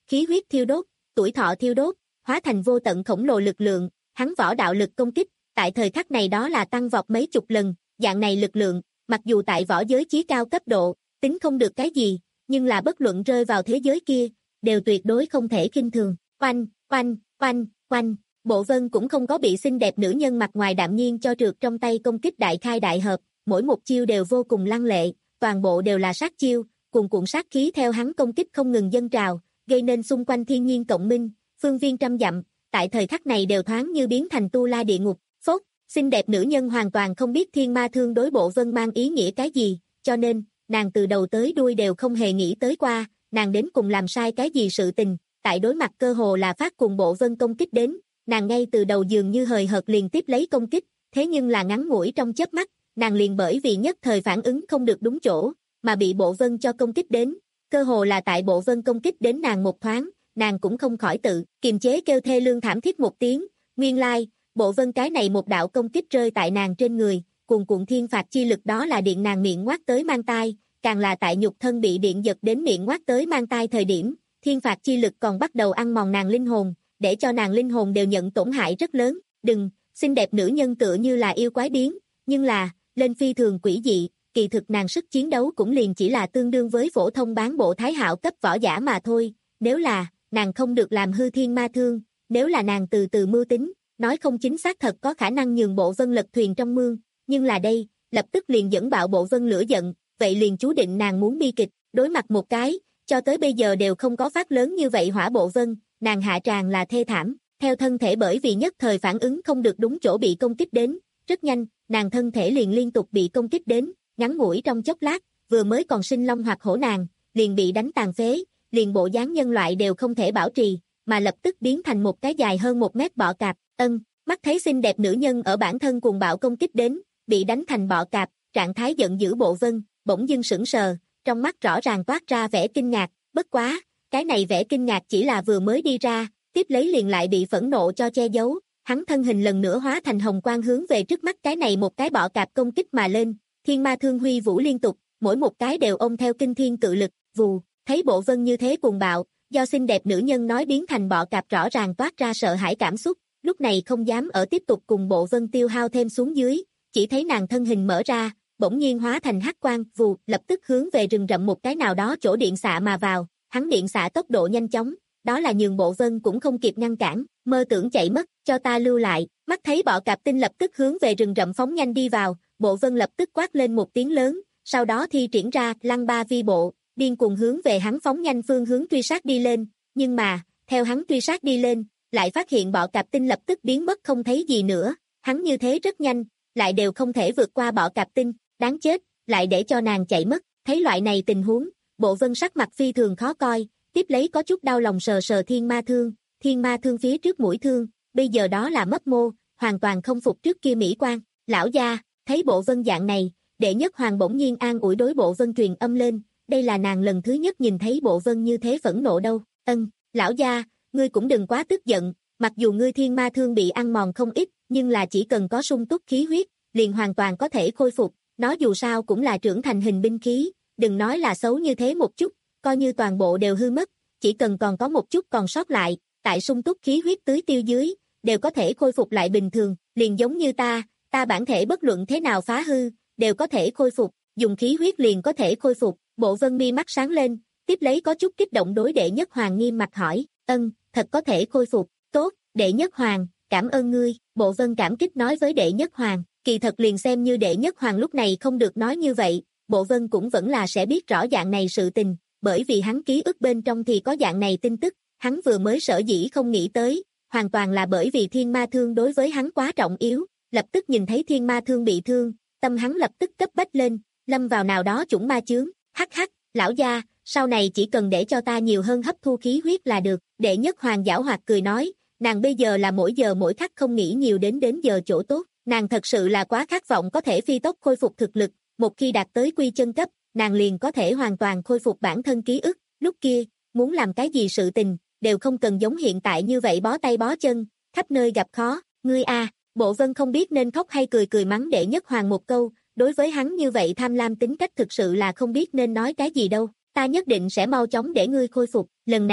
khí huyết thiêu đốt, tuổi thọ thiêu đốt, hóa thành vô tận khổng lồ lực lượng, hắn võ đạo lực công kích, tại thời khắc này đó là tăng vọt mấy chục lần, dạng này lực lượng, mặc dù tại võ giới chí cao cấp độ, tính không được cái gì, nhưng là bất luận rơi vào thế giới kia, đều tuyệt đối không thể khinh thường. Oanh, oanh, oanh, oanh, Bộ Vân cũng không có bị xinh đẹp nữ nhân mặt ngoài đạm nhiên cho trượt trong tay công kích đại khai đại hợp, mỗi một chiêu đều vô cùng lăng lệ, toàn bộ đều là sát chiêu, cuồn cuộn sát khí theo hắn công kích không ngừng dâng trào, gây nên xung quanh thiên nhiên cộng minh, phương viên trăm dặm, tại thời khắc này đều thoáng như biến thành tu la địa ngục. Phốt, xinh đẹp nữ nhân hoàn toàn không biết thiên ma thương đối Bộ Vân mang ý nghĩa cái gì, cho nên, nàng từ đầu tới đuôi đều không hề nghĩ tới qua, nàng đến cùng làm sai cái gì sự tình, tại đối mặt cơ hồ là phát cùng Bộ Vân công kích đến, nàng ngay từ đầu dường như hời hợt liền tiếp lấy công kích, thế nhưng là ngắn ngủi trong chớp mắt, nàng liền bởi vì nhất thời phản ứng không được đúng chỗ, mà bị Bộ Vân cho công kích đến, cơ hồ là tại Bộ Vân công kích đến nàng một thoáng, nàng cũng không khỏi tự kiềm chế kêu thê lương thảm thiết một tiếng, nguyên lai, Bộ Vân cái này một đạo công kích rơi tại nàng trên người, cuồn cuộn thiên phạt chi lực đó là điện nàng miệng ngoác tới mang tai, càng là tại nhục thân bị điện giật đến miệng ngoác tới mang tai thời điểm, thiên phạt chi lực còn bắt đầu ăn mòn nàng linh hồn, để cho nàng linh hồn đều nhận tổn hại rất lớn. Đừng, xinh đẹp nữ nhân tựa như là yêu quái biến, nhưng là, lên phi thường quỷ dị, kỳ thực nàng sức chiến đấu cũng liền chỉ là tương đương với phổ thông bán bộ thái hạo cấp võ giả mà thôi, nếu là, nàng không được làm hư thiên ma thương, nếu là nàng từ từ mưu tính, nói không chính xác thật có khả năng nhường Bộ Vân lật thuyền trong mương, nhưng là đây, lập tức liền dẫn bạo Bộ Vân lửa giận, vậy liền chú định nàng muốn bi kịch, đối mặt một cái, cho tới bây giờ đều không có phát lớn như vậy hỏa Bộ Vân, nàng hạ tràng là thê thảm, theo thân thể bởi vì nhất thời phản ứng không được đúng chỗ bị công kích đến, rất nhanh, nàng thân thể liền liên tục bị công kích đến, ngắn ngủi trong chốc lát, vừa mới còn sinh long hoặc hổ nàng, liền bị đánh tàn phế, liền bộ dáng nhân loại đều không thể bảo trì, mà lập tức biến thành một cái dài hơn một mét bọ cạp. Ân, mắt thấy xinh đẹp nữ nhân ở bản thân cuồng bạo công kích đến, bị đánh thành bọ cạp, trạng thái giận dữ Bộ Vân, bỗng dưng sững sờ, trong mắt rõ ràng toát ra vẻ kinh ngạc, bất quá, cái này vẻ kinh ngạc chỉ là vừa mới đi ra, tiếp lấy liền lại bị phẫn nộ cho che giấu, hắn thân hình lần nữa hóa thành hồng quang hướng về trước mắt cái này một cái bọ cạp công kích mà lên, thiên ma thương huy vũ liên tục, mỗi một cái đều ôm theo kinh thiên cự lực, vù, thấy Bộ Vân như thế cuồng bạo, do xinh đẹp nữ nhân nói biến thành bọ cạp rõ ràng toát ra sợ hãi cảm xúc, lúc này không dám ở tiếp tục cùng Bộ Vân tiêu hao thêm xuống dưới, chỉ thấy nàng thân hình mở ra, bỗng nhiên hóa thành hắc quang, vù, lập tức hướng về rừng rậm một cái nào đó chỗ điện xạ mà vào, hắn điện xạ tốc độ nhanh chóng, đó là nhường Bộ Vân cũng không kịp ngăn cản, mơ tưởng chạy mất, cho ta lưu lại, mắt thấy bọ cạp tinh lập tức hướng về rừng rậm phóng nhanh đi vào, Bộ Vân lập tức quát lên một tiếng lớn, sau đó thi triển ra lăng ba vi bộ, điên cuồng hướng về hắn phóng nhanh phương hướng truy sát đi lên, nhưng mà, theo hắn truy sát đi lên, lại phát hiện bọ cạp tinh lập tức biến mất không thấy gì nữa, hắn như thế rất nhanh, lại đều không thể vượt qua bọ cạp tinh, đáng chết, lại để cho nàng chạy mất, thấy loại này tình huống, Bộ Vân sắc mặt phi thường khó coi, tiếp lấy có chút đau lòng sờ sờ thiên ma thương, thiên ma thương phía trước mũi thương, bây giờ đó là mấp mô, hoàn toàn không phục trước kia mỹ quan, lão gia, thấy Bộ Vân dạng này, Đệ Nhất Hoàng bỗng nhiên an ủi đối Bộ Vân truyền âm lên, đây là nàng lần thứ nhất nhìn thấy Bộ Vân như thế phẫn nộ đâu, ân, lão gia, ngươi cũng đừng quá tức giận, mặc dù ngươi thiên ma thương bị ăn mòn không ít, nhưng là chỉ cần có sung túc khí huyết, liền hoàn toàn có thể khôi phục, nó dù sao cũng là trưởng thành hình binh khí, đừng nói là xấu như thế một chút, coi như toàn bộ đều hư mất, chỉ cần còn có một chút còn sót lại, tại sung túc khí huyết tưới tiêu dưới, đều có thể khôi phục lại bình thường, liền giống như ta, ta bản thể bất luận thế nào phá hư, đều có thể khôi phục, dùng khí huyết liền có thể khôi phục, Bộ Vân mi mắt sáng lên, tiếp lấy có chút kích động đối Đệ Nhất Hoàng nghiêm mặt hỏi, ân, thật có thể khôi phục, tốt, Đệ Nhất Hoàng, cảm ơn ngươi, Bộ Vân cảm kích nói với Đệ Nhất Hoàng, kỳ thật liền xem như Đệ Nhất Hoàng lúc này không được nói như vậy, Bộ Vân cũng vẫn là sẽ biết rõ dạng này sự tình, bởi vì hắn ký ức bên trong thì có dạng này tin tức, hắn vừa mới sở dĩ không nghĩ tới, hoàn toàn là bởi vì thiên ma thương đối với hắn quá trọng yếu, lập tức nhìn thấy thiên ma thương bị thương, tâm hắn lập tức cấp bách lên, lâm vào nào đó chủng ma chướng, hắc hắc, lão gia, sau này chỉ cần để cho ta nhiều hơn hấp thu khí huyết là được, Đệ Nhất Hoàng giảo hoạt cười nói, nàng bây giờ là mỗi giờ mỗi khắc không nghĩ nhiều đến đến giờ chỗ tốt, nàng thật sự là quá khát vọng có thể phi tốc khôi phục thực lực, một khi đạt tới quy chân cấp, nàng liền có thể hoàn toàn khôi phục bản thân ký ức, lúc kia, muốn làm cái gì sự tình, đều không cần giống hiện tại như vậy bó tay bó chân, khắp nơi gặp khó, ngươi a, Bộ Vân không biết nên khóc hay cười cười mắng Đệ Nhất Hoàng một câu, đối với hắn như vậy tham lam tính cách thực sự là không biết nên nói cái gì đâu, ta nhất định sẽ mau chóng để ngươi khôi phục, lần này,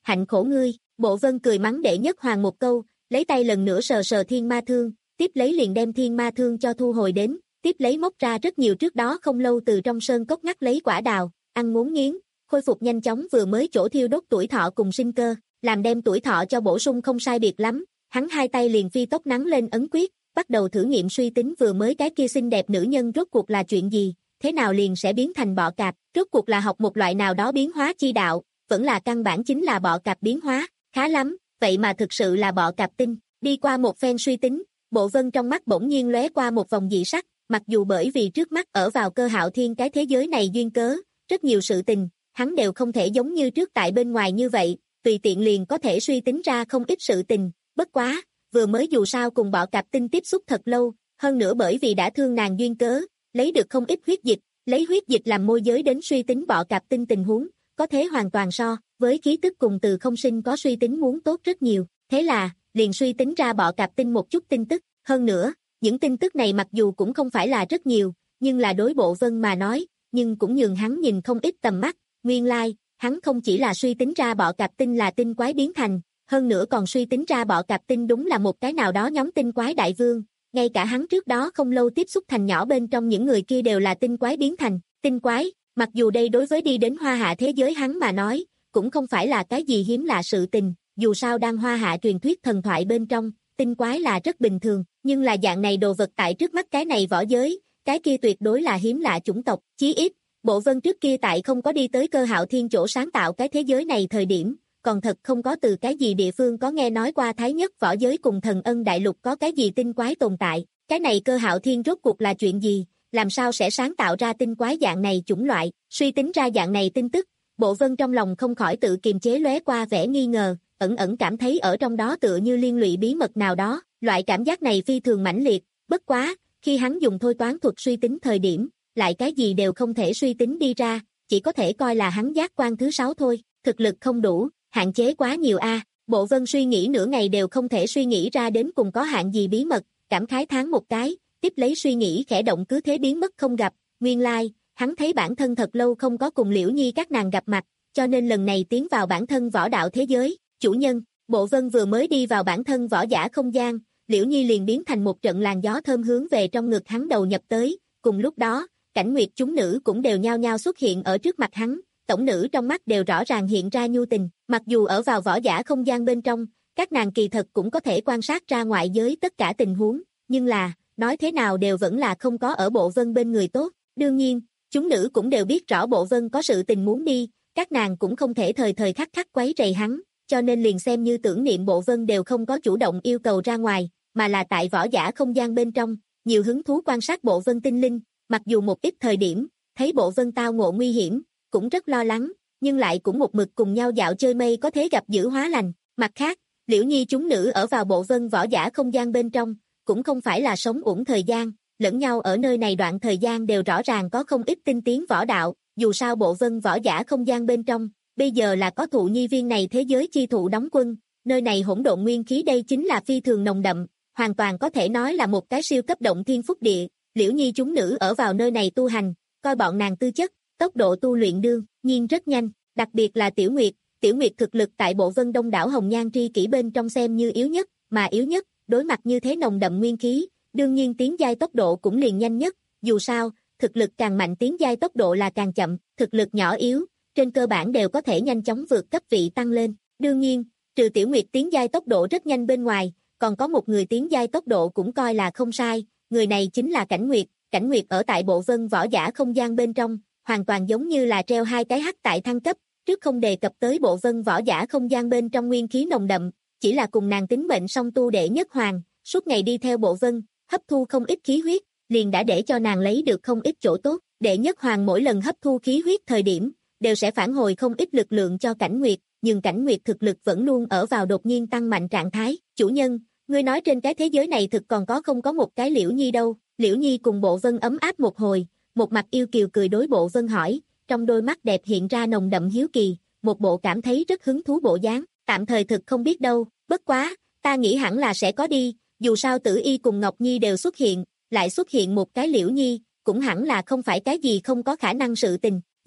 hạnh khổ ngươi, Bộ Vân cười mắng Đệ Nhất Hoàng một câu, lấy tay lần nữa sờ sờ thiên ma thương, tiếp lấy liền đem thiên ma thương cho thu hồi đến, tiếp lấy móc ra rất nhiều trước đó không lâu từ trong sơn cốc ngắt lấy quả đào, ăn ngốn nghiến, khôi phục nhanh chóng vừa mới chỗ thiêu đốt tuổi thọ cùng sinh cơ, làm đem tuổi thọ cho bổ sung không sai biệt lắm, hắn hai tay liền phi tốc nắng lên ấn quyết, bắt đầu thử nghiệm suy tính vừa mới cái kia xinh đẹp nữ nhân rốt cuộc là chuyện gì, thế nào liền sẽ biến thành bọ cạp, rốt cuộc là học một loại nào đó biến hóa chi đạo, vẫn là căn bản chính là bọ cạp biến hóa, khá lắm, vậy mà thực sự là bọ cạp tinh, đi qua một phen suy tính, Bộ Vân trong mắt bỗng nhiên lóe qua một vòng dị sắc, mặc dù bởi vì trước mắt ở vào Cơ Hạo Thiên cái thế giới này duyên cớ, rất nhiều sự tình, hắn đều không thể giống như trước tại bên ngoài như vậy, tùy tiện liền có thể suy tính ra không ít sự tình, bất quá, vừa mới dù sao cùng bọ cạp tinh tiếp xúc thật lâu, hơn nữa bởi vì đã thương nàng duyên cớ, lấy được không ít huyết dịch, lấy huyết dịch làm môi giới đến suy tính bọ cạp tinh tình huống, có thế hoàn toàn so, với khí tức cùng từ không sinh có suy tính muốn tốt rất nhiều, thế là, liền suy tính ra bọ cạp tinh một chút tin tức, hơn nữa, những tin tức này mặc dù cũng không phải là rất nhiều, nhưng là đối Bộ Vân mà nói, nhưng cũng nhường hắn nhìn không ít tầm mắt, nguyên lai, like, hắn không chỉ là suy tính ra bọ cạp tinh là tinh quái biến thành, hơn nữa còn suy tính ra bọ cạp tinh đúng là một cái nào đó nhóm tinh quái đại vương, ngay cả hắn trước đó không lâu tiếp xúc thành nhỏ bên trong những người kia đều là tinh quái biến thành, tinh quái, mặc dù đây đối với đi đến Hoa Hạ thế giới hắn mà nói, cũng không phải là cái gì hiếm lạ sự tình, dù sao đang Hoa Hạ truyền thuyết thần thoại bên trong, tinh quái là rất bình thường, nhưng là dạng này đồ vật tại trước mắt cái này võ giới, cái kia tuyệt đối là hiếm lạ chủng tộc, chí ít, Bộ Vân trước kia tại không có đi tới Cơ Hạo Thiên chỗ sáng tạo cái thế giới này thời điểm, còn thật không có từ cái gì địa phương có nghe nói qua Thái Nhất võ giới cùng Thần Ân Đại Lục có cái gì tinh quái tồn tại, cái này Cơ Hạo Thiên rốt cuộc là chuyện gì, làm sao sẽ sáng tạo ra tinh quái dạng này chủng loại, suy tính ra dạng này tin tức, Bộ Vân trong lòng không khỏi tự kiềm chế lóe qua vẻ nghi ngờ, ẩn ẩn cảm thấy ở trong đó tựa như liên lụy bí mật nào đó, loại cảm giác này phi thường mãnh liệt, bất quá, khi hắn dùng thôi toán thuật suy tính thời điểm, lại cái gì đều không thể suy tính đi ra, chỉ có thể coi là hắn giác quan thứ sáu thôi, thực lực không đủ, hạn chế quá nhiều a. Bộ Vân suy nghĩ nửa ngày đều không thể suy nghĩ ra đến cùng có hạn gì bí mật, cảm khái tháng một cái, tiếp lấy suy nghĩ khẽ động cứ thế biến mất không gặp, nguyên lai, like, hắn thấy bản thân thật lâu không có cùng Liễu Nhi các nàng gặp mặt, cho nên lần này tiến vào bản thân võ đạo thế giới, chủ nhân, Bộ Vân vừa mới đi vào bản thân võ giả không gian, Liễu Nhi liền biến thành một trận làn gió thơm hướng về trong ngực hắn đầu nhập tới, cùng lúc đó, Cảnh Nguyệt chúng nữ cũng đều nhao nhao xuất hiện ở trước mặt hắn, tổng nữ trong mắt đều rõ ràng hiện ra nhu tình, mặc dù ở vào võ giả không gian bên trong, các nàng kỳ thật cũng có thể quan sát ra ngoại giới tất cả tình huống, nhưng là, nói thế nào đều vẫn là không có ở Bộ Vân bên người tốt, đương nhiên, chúng nữ cũng đều biết rõ Bộ Vân có sự tình muốn đi, các nàng cũng không thể thời thời khắc khắc quấy rầy hắn, cho nên liền xem như tưởng niệm Bộ Vân đều không có chủ động yêu cầu ra ngoài, mà là tại võ giả không gian bên trong, nhiều hứng thú quan sát Bộ Vân tinh linh, mặc dù một ít thời điểm, thấy Bộ Vân tao ngộ nguy hiểm, cũng rất lo lắng, nhưng lại cũng một mực cùng nhau dạo chơi mây có thế gặp dữ hóa lành. Mặt khác, Liễu Nhi chúng nữ ở vào Bộ Vân võ giả không gian bên trong, cũng không phải là sống uổng thời gian, lẫn nhau ở nơi này đoạn thời gian đều rõ ràng có không ít tinh tiến võ đạo, dù sao Bộ Vân võ giả không gian bên trong, bây giờ là có thụ nhi viên này thế giới chi thụ đóng quân, nơi này hỗn độn nguyên khí đây chính là phi thường nồng đậm, hoàn toàn có thể nói là một cái siêu cấp động thiên phúc địa, Liễu Nhi chúng nữ ở vào nơi này tu hành, coi bọn nàng tư chất, tốc độ tu luyện đương nhiên rất nhanh, đặc biệt là Tiểu Nguyệt, Tiểu Nguyệt thực lực tại Bộ Vân Đông đảo hồng nhan tri kỷ bên trong xem như yếu nhất, mà yếu nhất, đối mặt như thế nồng đậm nguyên khí, đương nhiên tiến giai tốc độ cũng liền nhanh nhất, dù sao, thực lực càng mạnh tiến giai tốc độ là càng chậm, thực lực nhỏ yếu, trên cơ bản đều có thể nhanh chóng vượt cấp vị tăng lên, đương nhiên, trừ Tiểu Nguyệt tiến giai tốc độ rất nhanh bên ngoài, còn có một người tiến giai tốc độ cũng coi là không sai, người này chính là Cảnh Nguyệt, Cảnh Nguyệt ở tại Bộ Vân võ giả không gian bên trong, hoàn toàn giống như là treo hai cái hắc tại thăng cấp, trước không đề cập tới Bộ Vân võ giả không gian bên trong nguyên khí nồng đậm, chỉ là cùng nàng tính mệnh song tu đệ nhất hoàng, suốt ngày đi theo Bộ Vân, hấp thu không ít khí huyết, liền đã để cho nàng lấy được không ít chỗ tốt, đệ nhất hoàng mỗi lần hấp thu khí huyết thời điểm, đều sẽ phản hồi không ít lực lượng cho Cảnh Nguyệt, nhưng Cảnh Nguyệt thực lực vẫn luôn ở vào đột nhiên tăng mạnh trạng thái, chủ nhân, ngươi nói trên cái thế giới này thực còn có không có một cái Liễu Nhi đâu, Liễu Nhi cùng Bộ Vân ấm áp một hồi, một mặt yêu kiều cười đối Bộ Vân hỏi, trong đôi mắt đẹp hiện ra nồng đậm hiếu kỳ, một bộ cảm thấy rất hứng thú bộ dáng, tạm thời thực không biết đâu, bất quá, ta nghĩ hẳn là sẽ có đi, dù sao Tử Y cùng Ngọc Nhi đều xuất hiện, lại xuất hiện một cái Liễu Nhi, cũng hẳn là không phải cái gì không có khả năng sự tình, vậy,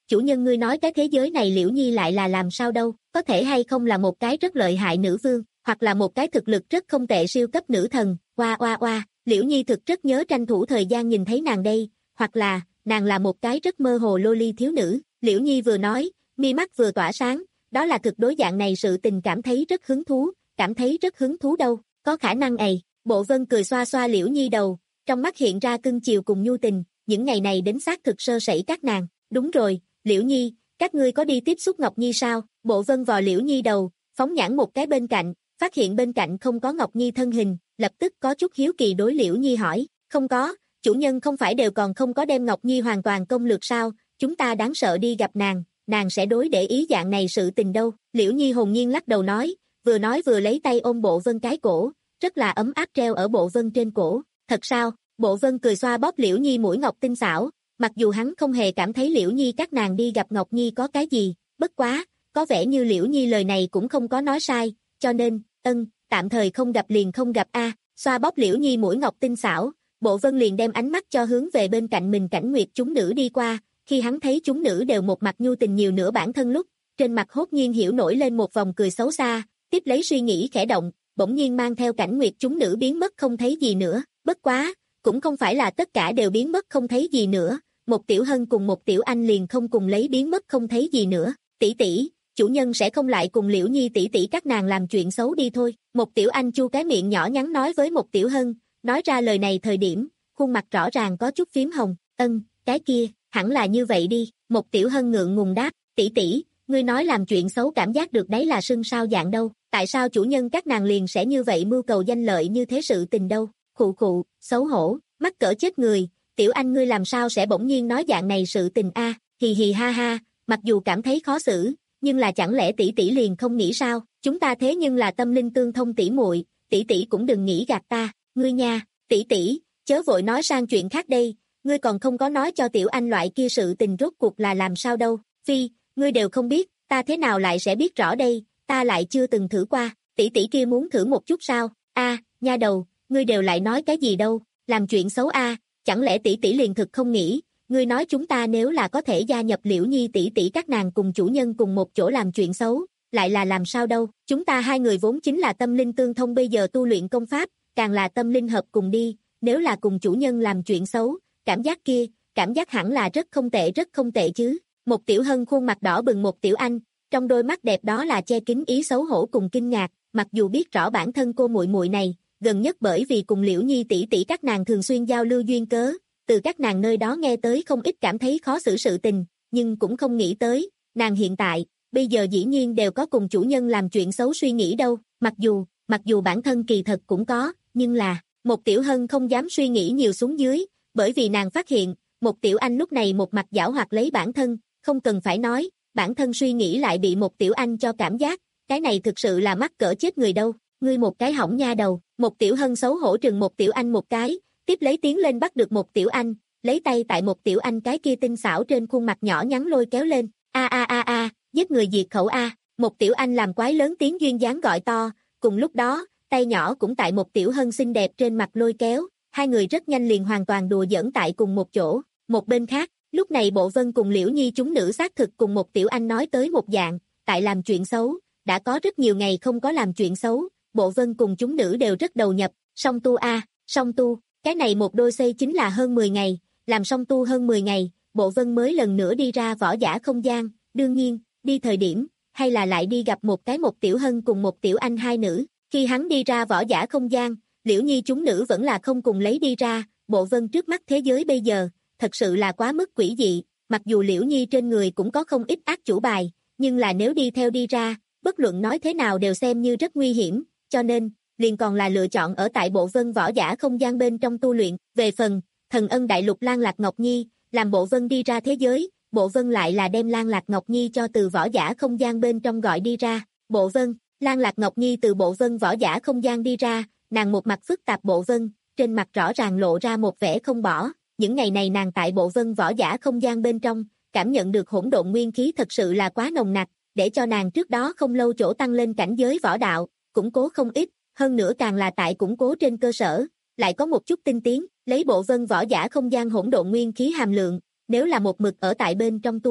chủ nhân ngươi nói cái thế giới này Liễu Nhi lại là làm sao đâu, có thể hay không là một cái rất lợi hại nữ vương, hoặc là một cái thực lực rất không tệ siêu cấp nữ thần, oa oa oa, Liễu Nhi thực rất nhớ tranh thủ thời gian nhìn thấy nàng đây, hoặc là, nàng là một cái rất mơ hồ loli thiếu nữ, Liễu Nhi vừa nói, mi mắt vừa tỏa sáng, đó là thực đối dạng này sự tình cảm thấy rất hứng thú, cảm thấy rất hứng thú đâu, có khả năng ấy, Bộ Vân cười xoa xoa Liễu Nhi đầu, trong mắt hiện ra cưng chiều cùng nhu tình, những ngày này đến xác thực sơ sẩy các nàng, đúng rồi, Liễu Nhi, các ngươi có đi tiếp xúc Ngọc Nhi sao, Bộ Vân vò Liễu Nhi đầu, phóng nhãn một cái bên cạnh, phát hiện bên cạnh không có Ngọc Nhi thân hình, lập tức có chút hiếu kỳ đối Liễu Nhi hỏi, không có, chủ nhân không phải đều còn không có đem Ngọc Nhi hoàn toàn công lược sao, chúng ta đáng sợ đi gặp nàng, nàng sẽ đối để ý dạng này sự tình đâu, Liễu Nhi hồn nhiên lắc đầu nói, vừa nói vừa lấy tay ôm Bộ Vân cái cổ, rất là ấm áp treo ở Bộ Vân trên cổ, thật sao, Bộ Vân cười xoa bóp Liễu Nhi mũi ngọc tinh xảo, mặc dù hắn không hề cảm thấy Liễu Nhi các nàng đi gặp Ngọc Nhi có cái gì, bất quá, có vẻ như Liễu Nhi lời này cũng không có nói sai, cho nên, ân, tạm thời không gặp liền không gặp a, xoa bóp Liễu Nhi mũi ngọc tinh xảo, Bộ Vân liền đem ánh mắt cho hướng về bên cạnh mình Cảnh Nguyệt chúng nữ đi qua, khi hắn thấy chúng nữ đều một mặt nhu tình nhiều nửa bản thân lúc, trên mặt hốt nhiên hiểu nổi lên một vòng cười xấu xa, tiếp lấy suy nghĩ khẽ động, bỗng nhiên mang theo Cảnh Nguyệt chúng nữ biến mất không thấy gì nữa, bất quá, cũng không phải là tất cả đều biến mất không thấy gì nữa, một Tiểu Hân cùng một Tiểu Anh liền không cùng lấy biến mất không thấy gì nữa, tỷ tỷ, chủ nhân sẽ không lại cùng Liễu Nhi tỷ tỷ các nàng làm chuyện xấu đi thôi, một Tiểu Anh chu cái miệng nhỏ nhắn nói với một Tiểu Hân, nói ra lời này thời điểm, khuôn mặt rõ ràng có chút phím hồng, ân, cái kia, hẳn là như vậy đi, một Tiểu Hân ngượng ngùng đáp, tỷ tỷ, ngươi nói làm chuyện xấu cảm giác được đấy là sưng sao dạng đâu, tại sao chủ nhân các nàng liền sẽ như vậy mưu cầu danh lợi như thế sự tình đâu, khụ khụ, xấu hổ, mắc cỡ chết người, Tiểu Anh ngươi làm sao sẽ bỗng nhiên nói dạng này sự tình a, hì hì ha ha, mặc dù cảm thấy khó xử, nhưng là chẳng lẽ tỷ tỷ liền không nghĩ sao, chúng ta thế nhưng là tâm linh tương thông tỷ muội, tỷ tỷ cũng đừng nghĩ gạt ta, ngươi nha, tỷ tỷ, chớ vội nói sang chuyện khác đây, ngươi còn không có nói cho Tiểu Anh loại kia sự tình rốt cuộc là làm sao đâu, phi, ngươi đều không biết, ta thế nào lại sẽ biết rõ đây, ta lại chưa từng thử qua, tỷ tỷ kia muốn thử một chút sao, a, nha đầu, ngươi đều lại nói cái gì đâu, làm chuyện xấu a, chẳng lẽ tỷ tỷ liền thực không nghĩ, ngươi nói chúng ta nếu là có thể gia nhập Liễu Nhi tỷ tỷ các nàng cùng chủ nhân cùng một chỗ làm chuyện xấu, lại là làm sao đâu, chúng ta hai người vốn chính là tâm linh tương thông bây giờ tu luyện công pháp, càng là tâm linh hợp cùng đi, nếu là cùng chủ nhân làm chuyện xấu, cảm giác kia, cảm giác hẳn là rất không tệ rất không tệ chứ, một Tiểu Hân khuôn mặt đỏ bừng một Tiểu Anh, trong đôi mắt đẹp đó là che kín ý xấu hổ cùng kinh ngạc, mặc dù biết rõ bản thân cô muội muội này, gần nhất bởi vì cùng Liễu Nhi tỷ tỷ các nàng thường xuyên giao lưu duyên cớ, từ các nàng nơi đó nghe tới không ít cảm thấy khó xử sự tình, nhưng cũng không nghĩ tới, nàng hiện tại, bây giờ dĩ nhiên đều có cùng chủ nhân làm chuyện xấu suy nghĩ đâu, mặc dù, mặc dù bản thân kỳ thật cũng có, nhưng là, một Tiểu Hân không dám suy nghĩ nhiều xuống dưới, bởi vì nàng phát hiện, một Tiểu Anh lúc này một mặt giảo hoạt lấy bản thân, không cần phải nói, bản thân suy nghĩ lại bị một Tiểu Anh cho cảm giác, cái này thực sự là mắc cỡ chết người đâu, ngươi một cái hỏng nha đầu, một Tiểu Hân xấu hổ trừng một Tiểu Anh một cái, tiếp lấy tiến lên bắt được một Tiểu Anh, lấy tay tại một Tiểu Anh cái kia tinh xảo trên khuôn mặt nhỏ nhắn lôi kéo lên, a a a a, giết người diệt khẩu a, một Tiểu Anh làm quái lớn tiếng duyên dáng gọi to, cùng lúc đó, tay nhỏ cũng tại một Tiểu Hân xinh đẹp trên mặt lôi kéo, hai người rất nhanh liền hoàn toàn đùa giỡn tại cùng một chỗ, một bên khác, lúc này Bộ Vân cùng Liễu Nhi chúng nữ xác thực cùng một Tiểu Anh nói tới một dạng, tại làm chuyện xấu, đã có rất nhiều ngày không có làm chuyện xấu, Bộ Vân cùng chúng nữ đều rất đầu nhập, song tu a, song tu, cái này một đôi xây chính là hơn mười ngày, làm song tu hơn mười ngày, Bộ Vân mới lần nữa đi ra võ giả không gian, đương nhiên, đi thời điểm, hay là lại đi gặp một cái một Tiểu Hân cùng một Tiểu Anh hai nữ, khi hắn đi ra võ giả không gian, Liễu Nhi chúng nữ vẫn là không cùng lấy đi ra, Bộ Vân trước mắt thế giới bây giờ, thật sự là quá mức quỷ dị, mặc dù Liễu Nhi trên người cũng có không ít ác chủ bài, nhưng là nếu đi theo đi ra, bất luận nói thế nào đều xem như rất nguy hiểm, cho nên, liền còn là lựa chọn ở tại Bộ Vân võ giả không gian bên trong tu luyện, về phần, thần ân đại lục Lan Lạc Ngọc Nhi, làm Bộ Vân đi ra thế giới, Bộ Vân lại là đem Lan Lạc Ngọc Nhi cho từ võ giả không gian bên trong gọi đi ra, Bộ Vân, Lan Lạc Ngọc Nhi từ Bộ Vân võ giả không gian đi ra, nàng một mặt phức tạp Bộ Vân, trên mặt rõ ràng lộ ra một vẻ không bỏ, những ngày này nàng tại Bộ Vân võ giả không gian bên trong, cảm nhận được hỗn độn nguyên khí thật sự là quá nồng nặc, để cho nàng trước đó không lâu chỗ tăng lên cảnh giới võ đạo, củng cố không ít, hơn nữa càng là tại củng cố trên cơ sở, lại có một chút tinh tiến, lấy Bộ Vân võ giả không gian hỗn độn nguyên khí hàm lượng, nếu là một mực ở tại bên trong tu luyện,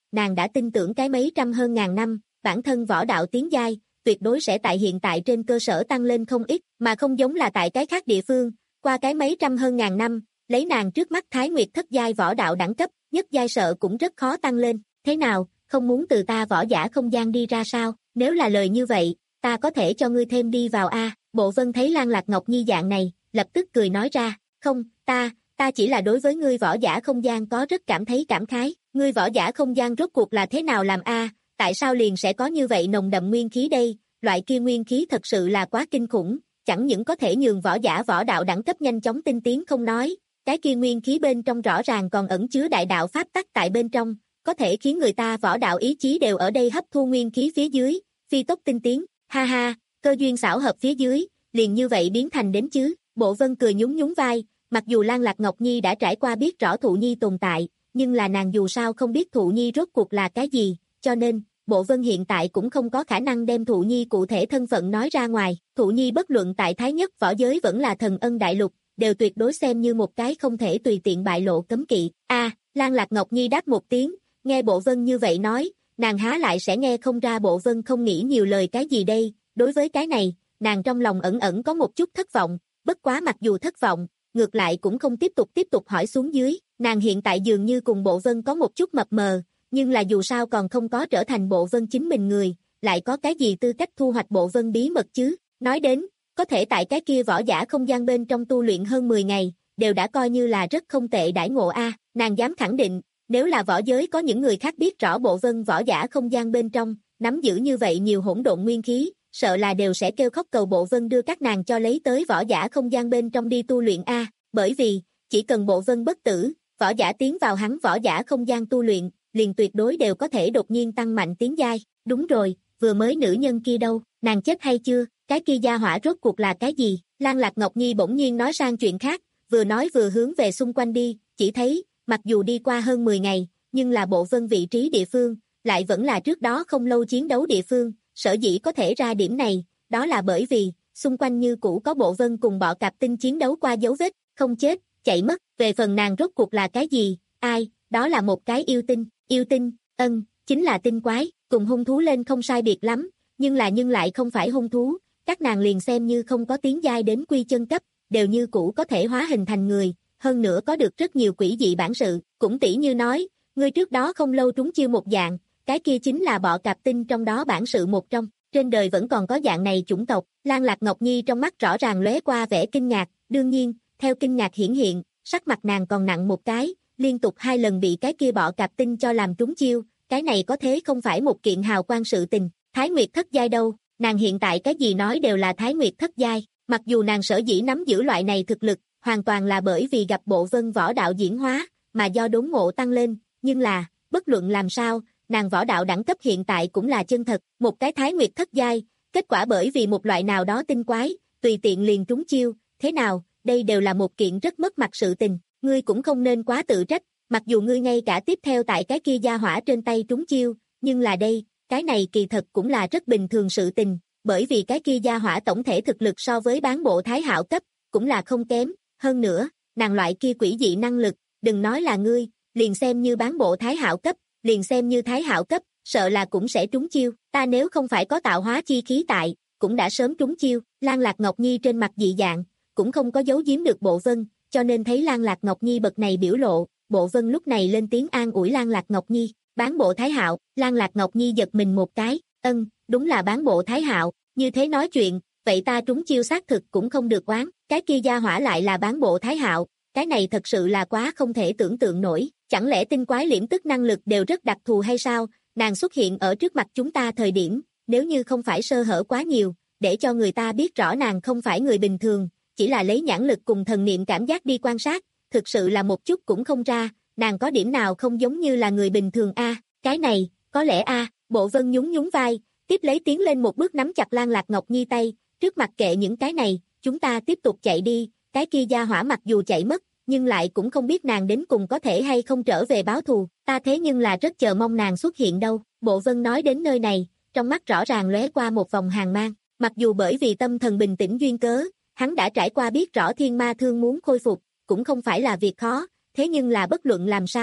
nàng đã tin tưởng cái mấy trăm hơn ngàn năm, bản thân võ đạo tiến giai, tuyệt đối sẽ tại hiện tại trên cơ sở tăng lên không ít, mà không giống là tại cái khác địa phương, qua cái mấy trăm hơn ngàn năm, lấy nàng trước mắt Thái Nguyệt thất giai võ đạo đẳng cấp, nhất giai sợ cũng rất khó tăng lên, thế nào, không muốn từ ta võ giả không gian đi ra sao, nếu là lời như vậy, ta có thể cho ngươi thêm đi vào a. Bộ Vân thấy Lan Lạc Ngọc Nhi dạng này, lập tức cười nói ra, không, ta, ta chỉ là đối với ngươi võ giả không gian có rất cảm thấy cảm khái, ngươi võ giả không gian rốt cuộc là thế nào làm a, tại sao liền sẽ có như vậy nồng đậm nguyên khí đây, loại kia nguyên khí thật sự là quá kinh khủng, chẳng những có thể nhường võ giả võ đạo đẳng cấp nhanh chóng tinh tiến không nói, cái kia nguyên khí bên trong rõ ràng còn ẩn chứa đại đạo pháp tắc tại bên trong, có thể khiến người ta võ đạo ý chí đều ở đây hấp thu nguyên khí phía dưới, phi tốc tinh tiến, ha ha, cơ duyên xảo hợp phía dưới, liền như vậy biến thành đến chứ, Bộ Vân cười nhún nhún vai, mặc dù Lan Lạc Ngọc Nhi đã trải qua biết rõ Thụ Nhi tồn tại, nhưng là nàng dù sao không biết Thụ Nhi rốt cuộc là cái gì, cho nên, Bộ Vân hiện tại cũng không có khả năng đem Thụ Nhi cụ thể thân phận nói ra ngoài, Thụ Nhi bất luận tại Thái Nhất võ giới vẫn là Thần Ân Đại Lục, đều tuyệt đối xem như một cái không thể tùy tiện bại lộ cấm kỵ. A, à, Lan Lạc Ngọc Nhi đáp một tiếng, nghe Bộ Vân như vậy nói, nàng há lại sẽ nghe không ra Bộ Vân không nghĩ nhiều lời cái gì đây, đối với cái này, nàng trong lòng ẩn ẩn có một chút thất vọng, bất quá mặc dù thất vọng, ngược lại cũng không tiếp tục tiếp tục hỏi xuống dưới, nàng hiện tại dường như cùng Bộ Vân có một chút mập mờ, nhưng là dù sao còn không có trở thành Bộ Vân chính mình người, lại có cái gì tư cách thu hoạch Bộ Vân bí mật chứ, nói đến, có thể tại cái kia võ giả không gian bên trong tu luyện hơn mười ngày, đều đã coi như là rất không tệ đãi ngộ a, nàng dám khẳng định, nếu là võ giới có những người khác biết rõ Bộ Vân võ giả không gian bên trong, nắm giữ như vậy nhiều hỗn độn nguyên khí, sợ là đều sẽ kêu khóc cầu Bộ Vân đưa các nàng cho lấy tới võ giả không gian bên trong đi tu luyện a, bởi vì, chỉ cần Bộ Vân bất tử, võ giả tiến vào hắn võ giả không gian tu luyện, liền tuyệt đối đều có thể đột nhiên tăng mạnh tiến giai, đúng rồi, vừa mới nữ nhân kia đâu, nàng chết hay chưa, cái kia gia hỏa rốt cuộc là cái gì, Lan Lạc Ngọc Nhi bỗng nhiên nói sang chuyện khác, vừa nói vừa hướng về xung quanh đi, chỉ thấy, mặc dù đi qua hơn mười ngày, nhưng là Bộ Vân vị trí địa phương, lại vẫn là trước đó không lâu chiến đấu địa phương, sở dĩ có thể ra điểm này, đó là bởi vì, xung quanh như cũ có Bộ Vân cùng bọ cạp tinh chiến đấu qua dấu vết, không chết, chạy mất, về phần nàng rốt cuộc là cái gì, ai, đó là một cái yêu tinh, yêu tinh, ân, chính là tinh quái, cùng hung thú lên không sai biệt lắm, nhưng là nhưng lại không phải hung thú, các nàng liền xem như không có tiến giai đến quy chân cấp, đều như cũ có thể hóa hình thành người, hơn nữa có được rất nhiều quỷ dị bản sự, cũng tỉ như nói, người trước đó không lâu trúng chiêu một dạng, cái kia chính là bọ cạp tinh trong đó bản sự một trong, trên đời vẫn còn có dạng này chủng tộc, Lan Lạc Ngọc Nhi trong mắt rõ ràng lóe qua vẻ kinh ngạc, đương nhiên, theo kinh ngạc hiển hiện, sắc mặt nàng còn nặng một cái, liên tục hai lần bị cái kia bọ cạp tinh cho làm trúng chiêu, cái này có thế không phải một kiện hào quang sự tình, Thái Nguyệt thất giai đâu, nàng hiện tại cái gì nói đều là Thái Nguyệt thất giai, mặc dù nàng sở dĩ nắm giữ loại này thực lực, hoàn toàn là bởi vì gặp Bộ Vân võ đạo diễn hóa, mà do đốn ngộ tăng lên, nhưng là, bất luận làm sao, nàng võ đạo đẳng cấp hiện tại cũng là chân thật, một cái Thái Nguyệt thất giai, kết quả bởi vì một loại nào đó tinh quái, tùy tiện liền trúng chiêu, thế nào, đây đều là một kiện rất mất mặt sự tình, ngươi cũng không nên quá tự trách, mặc dù ngươi ngay cả tiếp theo tại cái kia gia hỏa trên tay trúng chiêu, nhưng là đây, cái này kỳ thật cũng là rất bình thường sự tình, bởi vì cái kia gia hỏa tổng thể thực lực so với bán bộ Thái Hạo cấp, cũng là không kém, hơn nữa, nàng loại kia quỷ dị năng lực, đừng nói là ngươi, liền xem như bán bộ Thái Hạo cấp, liền xem như Thái Hạo cấp, sợ là cũng sẽ trúng chiêu, ta nếu không phải có tạo hóa chi khí tại, cũng đã sớm trúng chiêu, Lan Lạc Ngọc Nhi trên mặt dị dạng, cũng không có giấu giếm được Bộ Vân, cho nên thấy Lan Lạc Ngọc Nhi bậc này biểu lộ, Bộ Vân lúc này lên tiếng an ủi Lan Lạc Ngọc Nhi, bán bộ Thái Hạo, Lan Lạc Ngọc Nhi giật mình một cái, ân, đúng là bán bộ Thái Hạo, như thế nói chuyện, vậy ta trúng chiêu xác thực cũng không được oán, cái kia gia hỏa lại là bán bộ Thái Hạo, cái này thật sự là quá không thể tưởng tượng nổi, chẳng lẽ tinh quái liễm tức năng lực đều rất đặc thù hay sao, nàng xuất hiện ở trước mặt chúng ta thời điểm, nếu như không phải sơ hở quá nhiều, để cho người ta biết rõ nàng không phải người bình thường, chỉ là lấy nhãn lực cùng thần niệm cảm giác đi quan sát, thực sự là một chút cũng không ra, nàng có điểm nào không giống như là người bình thường a, à, cái này, có lẽ a, à, Bộ Vân nhún nhún vai, tiếp lấy tiến lên một bước nắm chặt Lan Lạc Ngọc Nhi tay, trước mặt kệ những cái này, chúng ta tiếp tục chạy đi, cái kia gia hỏa mặc dù chạy mất, nhưng lại cũng không biết nàng đến cùng có thể hay không trở về báo thù, ta thế nhưng là rất chờ mong nàng xuất hiện đâu, Bộ Vân nói đến nơi này, trong mắt rõ ràng lóe qua một vòng hàn mang, mặc dù bởi vì tâm thần bình tĩnh duyên cớ, hắn đã trải qua biết rõ thiên ma thương muốn khôi phục, cũng không phải là việc khó, thế nhưng là bất luận làm sao,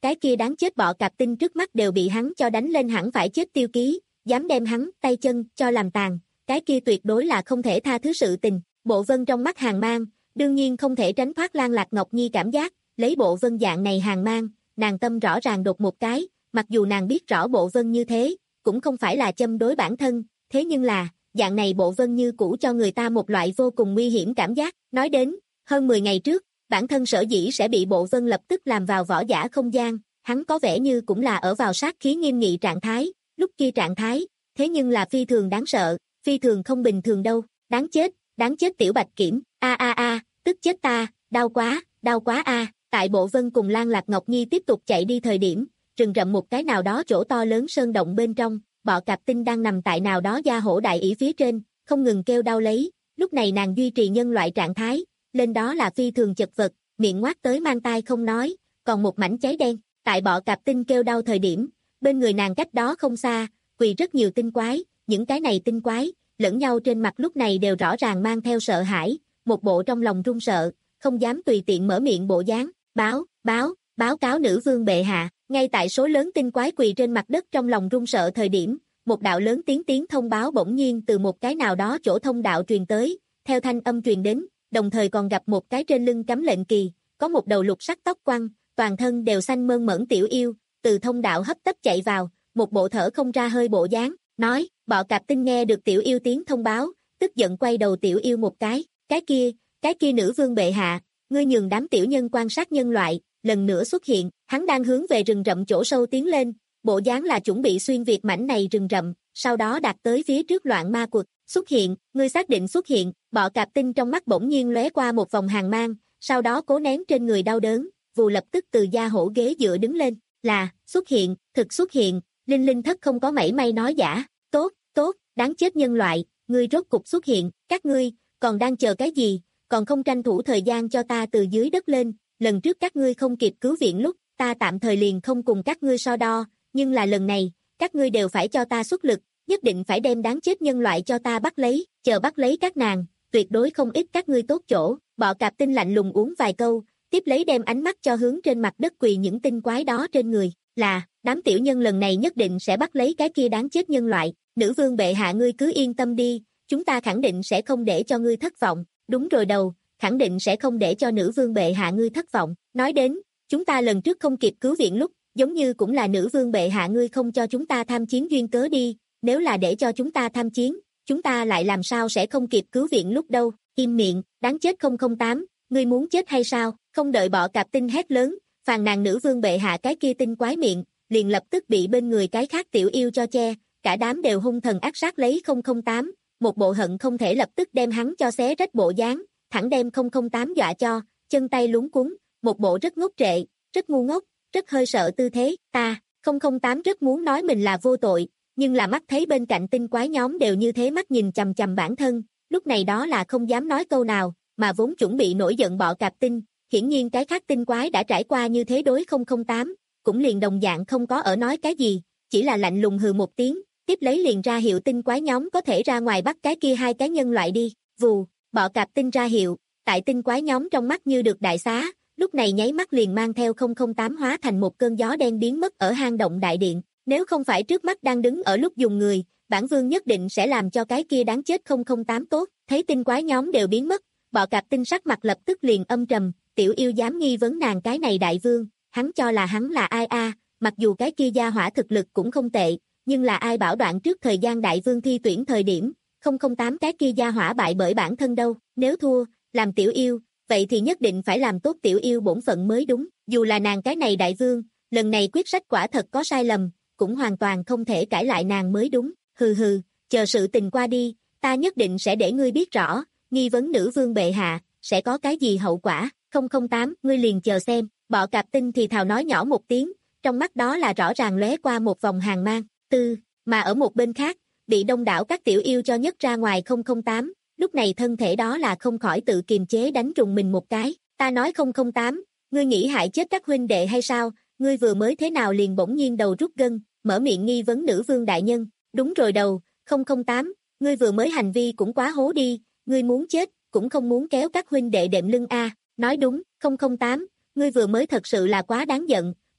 cái kia đáng chết bọ cạp tinh trước mắt đều bị hắn cho đánh lên hẳn phải chết tiêu ký, dám đem hắn tay chân cho làm tàn, cái kia tuyệt đối là không thể tha thứ sự tình. Bộ Vân trong mắt hàng mang, đương nhiên không thể tránh thoát Lan Lạc Ngọc Nhi cảm giác, lấy Bộ Vân dạng này hàng mang, nàng tâm rõ ràng đột một cái, mặc dù nàng biết rõ Bộ Vân như thế, cũng không phải là châm đối bản thân, thế nhưng là, dạng này Bộ Vân như cũ cho người ta một loại vô cùng nguy hiểm cảm giác. Nói đến, hơn mười ngày trước, bản thân sở dĩ sẽ bị Bộ Vân lập tức làm vào võ giả không gian, hắn có vẻ như cũng là ở vào sát khí nghiêm nghị trạng thái, lúc kia trạng thái, thế nhưng là phi thường đáng sợ, phi thường không bình thường đâu, đáng chết, đáng chết tiểu Bạch Kiểm, a a a, tức chết ta, đau quá, đau quá a. Tại Bộ Vân cùng Lan Lạc Ngọc Nhi tiếp tục chạy đi thời điểm, rừng rậm một cái nào đó chỗ to lớn sơn động bên trong, bọ cạp tinh đang nằm tại nào đó da hổ đại ỷ phía trên, không ngừng kêu đau lấy, lúc này nàng duy trì nhân loại trạng thái, lên đó là phi thường chật vật, miệng ngoác tới mang tai không nói, còn một mảnh cháy đen. Tại bọ cạp tinh kêu đau thời điểm, bên người nàng cách đó không xa, quỳ rất nhiều tinh quái, những cái này tinh quái, lẫn nhau trên mặt lúc này đều rõ ràng mang theo sợ hãi, một bộ trong lòng run sợ, không dám tùy tiện mở miệng bộ dáng, báo, báo, báo cáo nữ vương bệ hạ. Ngay tại số lớn tinh quái quỳ trên mặt đất trong lòng run sợ thời điểm, một đạo lớn tiếng tiếng thông báo bỗng nhiên từ một cái nào đó chỗ thông đạo truyền tới, theo thanh âm truyền đến, đồng thời còn gặp một cái trên lưng cắm lệnh kỳ, có một đầu lục sắc tóc quăn, toàn thân đều xanh mơn mởn tiểu yêu, từ thông đạo hấp tấp chạy vào, một bộ thở không ra hơi bộ dáng, nói, bọ cạp tinh nghe được tiểu yêu tiếng thông báo, tức giận quay đầu tiểu yêu một cái, cái kia, cái kia nữ vương bệ hạ, ngươi nhường đám tiểu nhân quan sát nhân loại, lần nữa xuất hiện, hắn đang hướng về rừng rậm chỗ sâu tiến lên, bộ dáng là chuẩn bị xuyên việt mảnh này rừng rậm, sau đó đạt tới phía trước loạn ma quật, xuất hiện, ngươi xác định xuất hiện, bọ cạp tinh trong mắt bỗng nhiên lóe qua một vòng hàng mang, sau đó cố nén trên người đau đớn, vù lập tức từ da hổ ghế dựa đứng lên, là, xuất hiện, thực xuất hiện, Linh Linh Thất không có mảy may nói giả, tốt, tốt, đáng chết nhân loại, ngươi rốt cục xuất hiện, các ngươi, còn đang chờ cái gì, còn không tranh thủ thời gian cho ta từ dưới đất lên, lần trước các ngươi không kịp cứu viện lúc, ta tạm thời liền không cùng các ngươi so đo, nhưng là lần này, các ngươi đều phải cho ta xuất lực, nhất định phải đem đáng chết nhân loại cho ta bắt lấy, chờ bắt lấy các nàng, tuyệt đối không ít các ngươi tốt chỗ. Bọ cạp tinh lạnh lùng uống vài câu, tiếp lấy đem ánh mắt cho hướng trên mặt đất quỳ những tinh quái đó trên người, là, đám tiểu nhân lần này nhất định sẽ bắt lấy cái kia đáng chết nhân loại, nữ vương bệ hạ ngươi cứ yên tâm đi, chúng ta khẳng định sẽ không để cho ngươi thất vọng, đúng rồi đầu, khẳng định sẽ không để cho nữ vương bệ hạ ngươi thất vọng, nói đến, chúng ta lần trước không kịp cứu viện lúc, giống như cũng là nữ vương bệ hạ ngươi không cho chúng ta tham chiến duyên cớ đi, nếu là để cho chúng ta tham chiến, chúng ta lại làm sao sẽ không kịp cứu viện lúc đâu, im miệng, đáng chết không không tám, ngươi muốn chết hay sao, không đợi bọ cạp tinh hét lớn, phàn nàn nữ vương bệ hạ cái kia tinh quái miệng, liền lập tức bị bên người cái khác tiểu yêu cho che, cả đám đều hung thần ác sát lấy không không tám, một bộ hận không thể lập tức đem hắn cho xé rách bộ dáng, thẳng đem không không tám dọa cho, chân tay luống cuống, một bộ rất ngốc trệ, rất ngu ngốc, rất hơi sợ tư thế, ta, không không tám rất muốn nói mình là vô tội, nhưng là mắt thấy bên cạnh tinh quái nhóm đều như thế mắt nhìn chằm chằm bản thân, lúc này đó là không dám nói câu nào, mà vốn chuẩn bị nổi giận bọ cạp tinh, hiển nhiên cái khác tinh quái đã trải qua như thế đối không không tám, cũng liền đồng dạng không có ở nói cái gì, chỉ là lạnh lùng hừ một tiếng, tiếp lấy liền ra hiệu tinh quái nhóm có thể ra ngoài bắt cái kia hai cái nhân loại đi, vù, bọ cạp tinh ra hiệu, tại tinh quái nhóm trong mắt như được đại xá, lúc này nháy mắt liền mang theo không không tám hóa thành một cơn gió đen biến mất ở hang động đại điện, nếu không phải trước mắt đang đứng ở lúc dùng người, bản vương nhất định sẽ làm cho cái kia đáng chết không không tám tốt, thấy tinh quái nhóm đều biến mất, bọ cạp tinh sắc mặt lập tức liền âm trầm, tiểu yêu dám nghi vấn nàng cái này đại vương, hắn cho là hắn là ai a, mặc dù cái kia gia hỏa thực lực cũng không tệ, nhưng là ai bảo đoạn trước thời gian đại vương thi tuyển thời điểm, không không tám cái kia gia hỏa bại bởi bản thân đâu, nếu thua, làm tiểu yêu, vậy thì nhất định phải làm tốt tiểu yêu bổn phận mới đúng, dù là nàng cái này đại vương, lần này quyết sách quả thật có sai lầm, cũng hoàn toàn không thể cãi lại nàng mới đúng, hừ hừ, chờ sự tình qua đi, ta nhất định sẽ để ngươi biết rõ, nghi vấn nữ vương bệ hạ, sẽ có cái gì hậu quả, không không tám, ngươi liền chờ xem, bọ cạp tinh thì thào nói nhỏ một tiếng, trong mắt đó là rõ ràng lóe qua một vòng hàng mang, tư, mà ở một bên khác, bị đông đảo các tiểu yêu cho nhất ra ngoài không không tám, lúc này thân thể đó là không khỏi tự kiềm chế đánh trùng mình một cái, ta nói không không tám, ngươi nghĩ hại chết các huynh đệ hay sao, ngươi vừa mới thế nào liền bỗng nhiên đầu rút gân, mở miệng nghi vấn nữ vương đại nhân, đúng rồi đầu, không không tám, ngươi vừa mới hành vi cũng quá hố đi, ngươi muốn chết, cũng không muốn kéo các huynh đệ đệm lưng a, nói đúng, không không tám, ngươi vừa mới thật sự là quá đáng giận,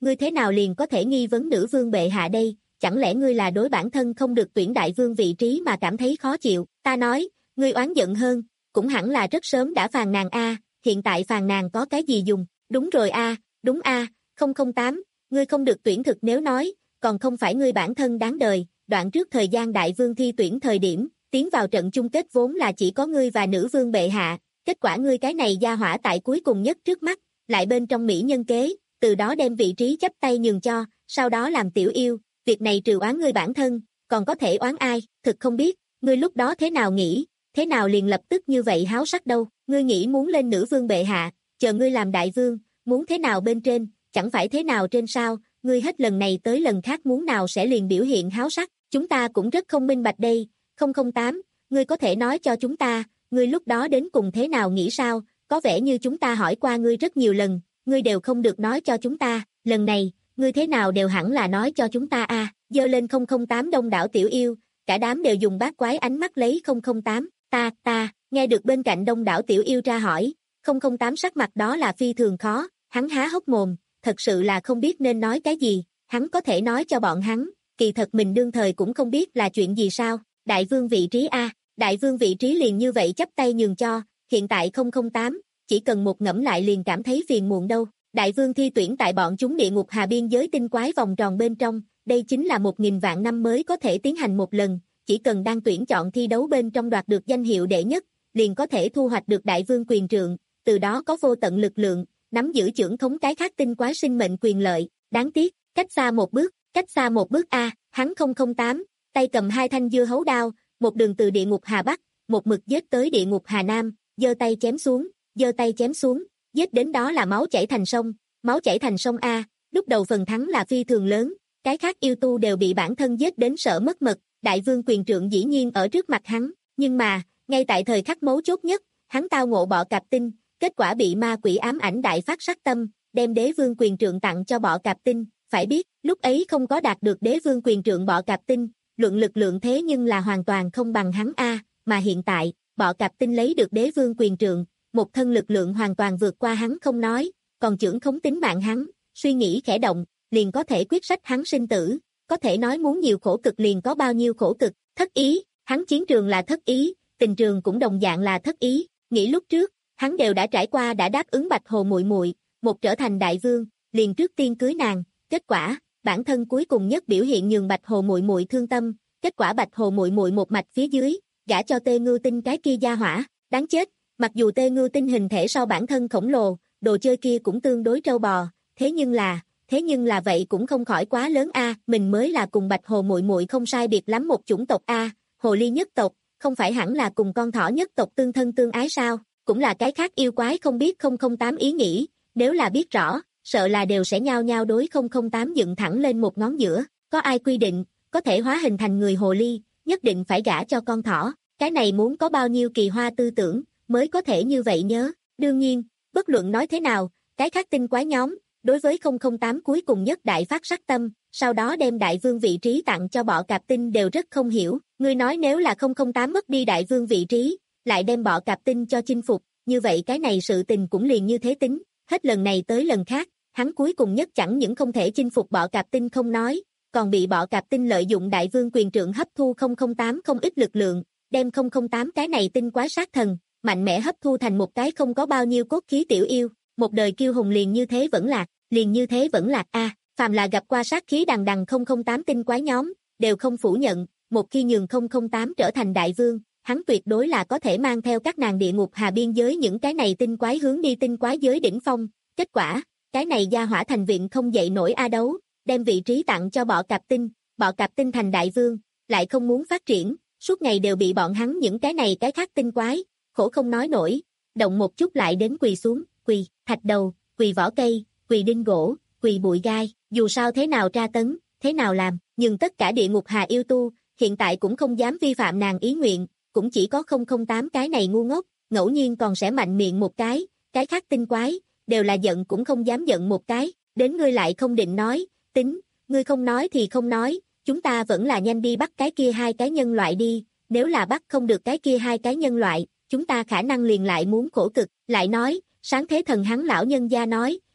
ngươi thế nào liền có thể nghi vấn nữ vương bệ hạ đây, chẳng lẽ ngươi là đối bản thân không được tuyển đại vương vị trí mà cảm thấy khó chịu, ta nói, ngươi oán giận hơn, cũng hẳn là rất sớm đã phàn nàn a, hiện tại phàn nàn có cái gì dùng, đúng rồi a, đúng a, không không tám, ngươi không được tuyển thực nếu nói, còn không phải ngươi bản thân đáng đời, đoạn trước thời gian đại vương thi tuyển thời điểm, tiến vào trận chung kết vốn là chỉ có ngươi và nữ vương bệ hạ, kết quả ngươi cái này gia hỏa tại cuối cùng nhất trước mắt, lại bên trong mỹ nhân kế, từ đó đem vị trí chấp tay nhường cho, sau đó làm tiểu yêu, việc này trừ oán ngươi bản thân, còn có thể oán ai, thực không biết, ngươi lúc đó thế nào nghĩ, thế nào liền lập tức như vậy háo sắc đâu, ngươi nghĩ muốn lên nữ vương bệ hạ, chờ ngươi làm đại vương, muốn thế nào bên trên, chẳng phải thế nào trên sao, ngươi hết lần này tới lần khác muốn nào sẽ liền biểu hiện háo sắc, chúng ta cũng rất không minh bạch đây, không không tám, ngươi có thể nói cho chúng ta, ngươi lúc đó đến cùng thế nào nghĩ sao, có vẻ như chúng ta hỏi qua ngươi rất nhiều lần, ngươi đều không được nói cho chúng ta, lần này, ngươi thế nào đều hẳn là nói cho chúng ta a. Giơ lên không không tám đông đảo tiểu yêu, cả đám đều dùng bát quái ánh mắt lấy không không tám, ta, ta, nghe được bên cạnh đông đảo tiểu yêu ra hỏi, không không tám sắc mặt đó là phi thường khó, hắn há hốc mồm, thật sự là không biết nên nói cái gì, hắn có thể nói cho bọn hắn, kỳ thật mình đương thời cũng không biết là chuyện gì sao, đại vương vị trí a, đại vương vị trí liền như vậy chấp tay nhường cho, hiện tại không không tám, chỉ cần một ngẫm lại liền cảm thấy phiền muộn đâu, đại vương thi tuyển tại bọn chúng địa ngục hà biên giới tinh quái vòng tròn bên trong, đây chính là một nghìn vạn năm mới có thể tiến hành một lần, chỉ cần đang tuyển chọn thi đấu bên trong đoạt được danh hiệu đệ nhất, liền có thể thu hoạch được đại vương quyền trượng, từ đó có vô tận lực lượng, nắm giữ trưởng khống cái khác tinh quái sinh mệnh quyền lợi, đáng tiếc, cách xa một bước, cách xa một bước a, hắn không không tám, tay cầm hai thanh dưa hấu đao, một đường từ địa ngục hà Bắc, một mực giết tới địa ngục hà Nam, giơ tay chém xuống, giơ tay chém xuống, giết đến đó là máu chảy thành sông, máu chảy thành sông a, lúc đầu phần thắng là phi thường lớn, cái khác yêu tu đều bị bản thân giết đến sợ mất mật, đại vương quyền trượng dĩ nhiên ở trước mặt hắn, nhưng mà, ngay tại thời khắc mấu chốt nhất, hắn tao ngộ bọ cạp tinh, kết quả bị ma quỷ ám ảnh đại phát sát tâm, đem đế vương quyền trượng tặng cho bọ cạp tinh, phải biết, lúc ấy không có đạt được đế vương quyền trượng bọ cạp tinh, luận lực lượng thế nhưng là hoàn toàn không bằng hắn a, mà hiện tại, bọ cạp tinh lấy được đế vương quyền trượng, một thân lực lượng hoàn toàn vượt qua hắn không nói, còn trưởng khống tính mạng hắn, suy nghĩ khẽ động, liền có thể quyết sách hắn sinh tử, có thể nói muốn nhiều khổ cực liền có bao nhiêu khổ cực, thất ý, hắn chiến trường là thất ý, tình trường cũng đồng dạng là thất ý, nghĩ lúc trước, hắn đều đã trải qua đã đáp ứng Bạch Hồ muội muội, một trở thành đại vương, liền trước tiên cưới nàng, kết quả, bản thân cuối cùng nhất biểu hiện nhường Bạch Hồ muội muội thương tâm, kết quả Bạch Hồ muội muội một mạch phía dưới, gả cho Tê Ngưu Tinh cái kia gia hỏa, đáng chết, mặc dù Tê Ngưu Tinh hình thể sau bản thân khổng lồ, đồ chơi kia cũng tương đối trâu bò, thế nhưng là, thế nhưng là vậy cũng không khỏi quá lớn a, mình mới là cùng Bạch Hồ muội muội không sai biệt lắm một chủng tộc a, hồ ly nhất tộc, không phải hẳn là cùng con thỏ nhất tộc tương thân tương ái sao, cũng là cái khác yêu quái không biết không không tám ý nghĩ, nếu là biết rõ, sợ là đều sẽ nhao nhao đối không không tám dựng thẳng lên một ngón giữa, có ai quy định, có thể hóa hình thành người hồ ly, nhất định phải gả cho con thỏ, cái này muốn có bao nhiêu kỳ hoa tư tưởng, mới có thể như vậy nhớ, đương nhiên, bất luận nói thế nào, cái khác tinh quái nhóm, đối với không không tám cuối cùng nhất đại phát sắc tâm, sau đó đem đại vương vị trí tặng cho bọ cạp tinh đều rất không hiểu, ngươi nói nếu là không không tám mất đi đại vương vị trí, lại đem bọ cạp tinh cho chinh phục, như vậy cái này sự tình cũng liền như thế tính, hết lần này tới lần khác, hắn cuối cùng nhất chẳng những không thể chinh phục bọ cạp tinh không nói, còn bị bọ cạp tinh lợi dụng đại vương quyền trượng hấp thu không không tám không ít lực lượng, đem không không tám cái này tinh quái sát thần, mạnh mẽ hấp thu thành một cái không có bao nhiêu cốt khí tiểu yêu, một đời kiêu hùng liền như thế vẫn lạc, liền như thế vẫn lạc a, à, phàm là gặp qua sát khí đằng đằng không không tám tinh quái nhóm, đều không phủ nhận, một khi nhường không không tám trở thành đại vương, hắn tuyệt đối là có thể mang theo các nàng địa ngục hà biên giới những cái này tinh quái hướng đi tinh quái giới đỉnh phong, kết quả, cái này gia hỏa thành viện không dậy nổi a đấu, đem vị trí tặng cho bọ cạp tinh, bọ cạp tinh thành đại vương, lại không muốn phát triển, suốt ngày đều bị bọn hắn những cái này cái khác tinh quái, khổ không nói nổi, động một chút lại đến quỳ xuống, quỳ, thạch đầu, quỳ vỏ cây, quỳ đinh gỗ, quỳ bụi gai, dù sao thế nào tra tấn, thế nào làm, nhưng tất cả địa ngục hà yêu tu, hiện tại cũng không dám vi phạm nàng ý nguyện, cũng chỉ có không không tám cái này ngu ngốc, ngẫu nhiên còn sẽ mạnh miệng một cái, cái khác tinh quái, đều là giận cũng không dám giận một cái, đến ngươi lại không định nói, tính, ngươi không nói thì không nói, chúng ta vẫn là nhanh đi bắt cái kia hai cái nhân loại đi, nếu là bắt không được cái kia hai cái nhân loại, chúng ta khả năng liền lại muốn khổ cực, lại nói, sáng thế thần hắn lão nhân gia nói,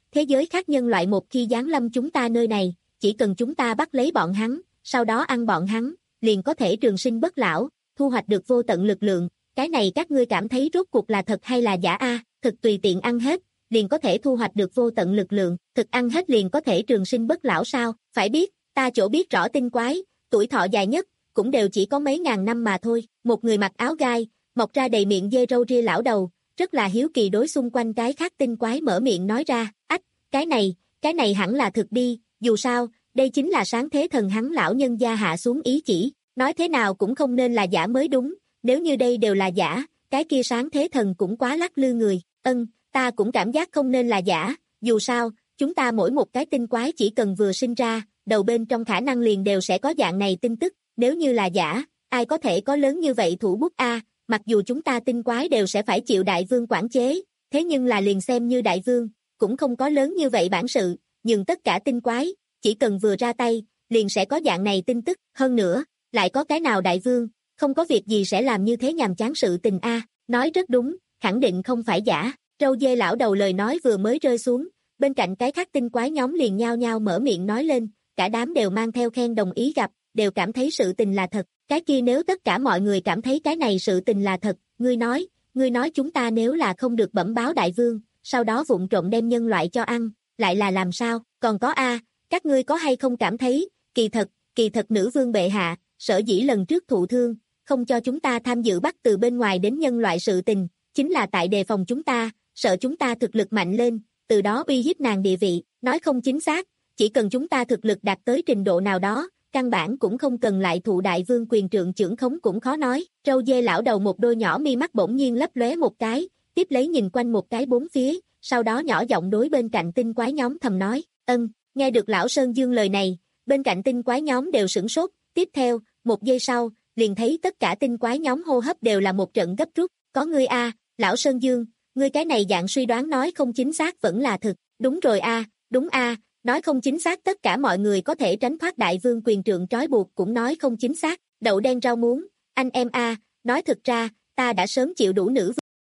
thế giới khác nhân loại một khi giáng lâm chúng ta nơi này, chỉ cần chúng ta bắt lấy bọn hắn, sau đó ăn bọn hắn, liền có thể trường sinh bất lão, thu hoạch được vô tận lực lượng, cái này các ngươi cảm thấy rốt cuộc là thật hay là giả a? Thực tùy tiện ăn hết, liền có thể thu hoạch được vô tận lực lượng, thực ăn hết liền có thể trường sinh bất lão sao? Phải biết, ta chỗ biết rõ tinh quái, tuổi thọ dài nhất, cũng đều chỉ có mấy ngàn năm mà thôi. Một người mặc áo gai, mọc ra đầy miệng dê râu ria lão đầu, rất là hiếu kỳ đối xung quanh cái khác tinh quái mở miệng nói ra, ách, cái này, cái này hẳn là thực đi, dù sao, đây chính là sáng thế thần hắn lão nhân gia hạ xuống ý chỉ, nói thế nào cũng không nên là giả mới đúng, nếu như đây đều là giả, cái kia sáng thế thần cũng quá lắc lư người, ân, ta cũng cảm giác không nên là giả, dù sao, chúng ta mỗi một cái tinh quái chỉ cần vừa sinh ra, đầu bên trong khả năng liền đều sẽ có dạng này tin tức, nếu như là giả, ai có thể có lớn như vậy thủ bút a? Mặc dù chúng ta tinh quái đều sẽ phải chịu đại vương quản chế, thế nhưng là liền xem như đại vương, cũng không có lớn như vậy bản sự, nhưng tất cả tinh quái, chỉ cần vừa ra tay, liền sẽ có dạng này tin tức, hơn nữa, lại có cái nào đại vương, không có việc gì sẽ làm như thế nhàm chán sự tình a? Nói rất đúng, khẳng định không phải giả. Râu dê lão đầu lời nói vừa mới rơi xuống, bên cạnh cái khác tinh quái nhóm liền nhao nhao mở miệng nói lên, cả đám đều mang theo khen đồng ý gặp, đều cảm thấy sự tình là thật. Cái kia nếu tất cả mọi người cảm thấy cái này sự tình là thật, ngươi nói, ngươi nói chúng ta nếu là không được bẩm báo đại vương, sau đó vụng trộm đem nhân loại cho ăn, lại là làm sao? Còn có a, các ngươi có hay không cảm thấy, kỳ thật, kỳ thật nữ vương bệ hạ, sở dĩ lần trước thụ thương, không cho chúng ta tham dự bắt từ bên ngoài đến nhân loại sự tình, chính là tại đề phòng chúng ta, sợ chúng ta thực lực mạnh lên, từ đó uy hiếp nàng địa vị, nói không chính xác, chỉ cần chúng ta thực lực đạt tới trình độ nào đó, căn bản cũng không cần lại thụ đại vương quyền trượng trưởng khống cũng khó nói. Râu dê lão đầu một đôi nhỏ mi mắt bỗng nhiên lấp lóe một cái, tiếp lấy nhìn quanh một cái bốn phía, sau đó nhỏ giọng đối bên cạnh tinh quái nhóm thầm nói, ân, nghe được lão Sơn Dương lời này, bên cạnh tinh quái nhóm đều sửng sốt, tiếp theo, một giây sau, liền thấy tất cả tinh quái nhóm hô hấp đều là một trận gấp rút, có ngươi a, lão Sơn Dương, ngươi cái này dạng suy đoán nói không chính xác vẫn là thực, đúng rồi a, đúng a. Nói không chính xác tất cả mọi người có thể tránh thoát đại vương quyền trượng trói buộc cũng nói không chính xác, đậu đen rau muống, anh em a, nói thực ra, ta đã sớm chịu đủ nữ vương.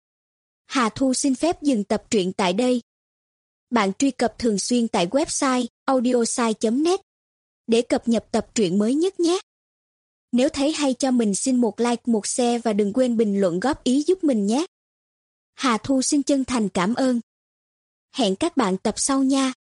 Hà Thu xin phép dừng tập truyện tại đây. Bạn truy cập thường xuyên tại website audiosai chấm net để cập nhật tập truyện mới nhất nhé. Nếu thấy hay cho mình xin một like, một share và đừng quên bình luận góp ý giúp mình nhé. Hà Thu xin chân thành cảm ơn. Hẹn các bạn tập sau nha.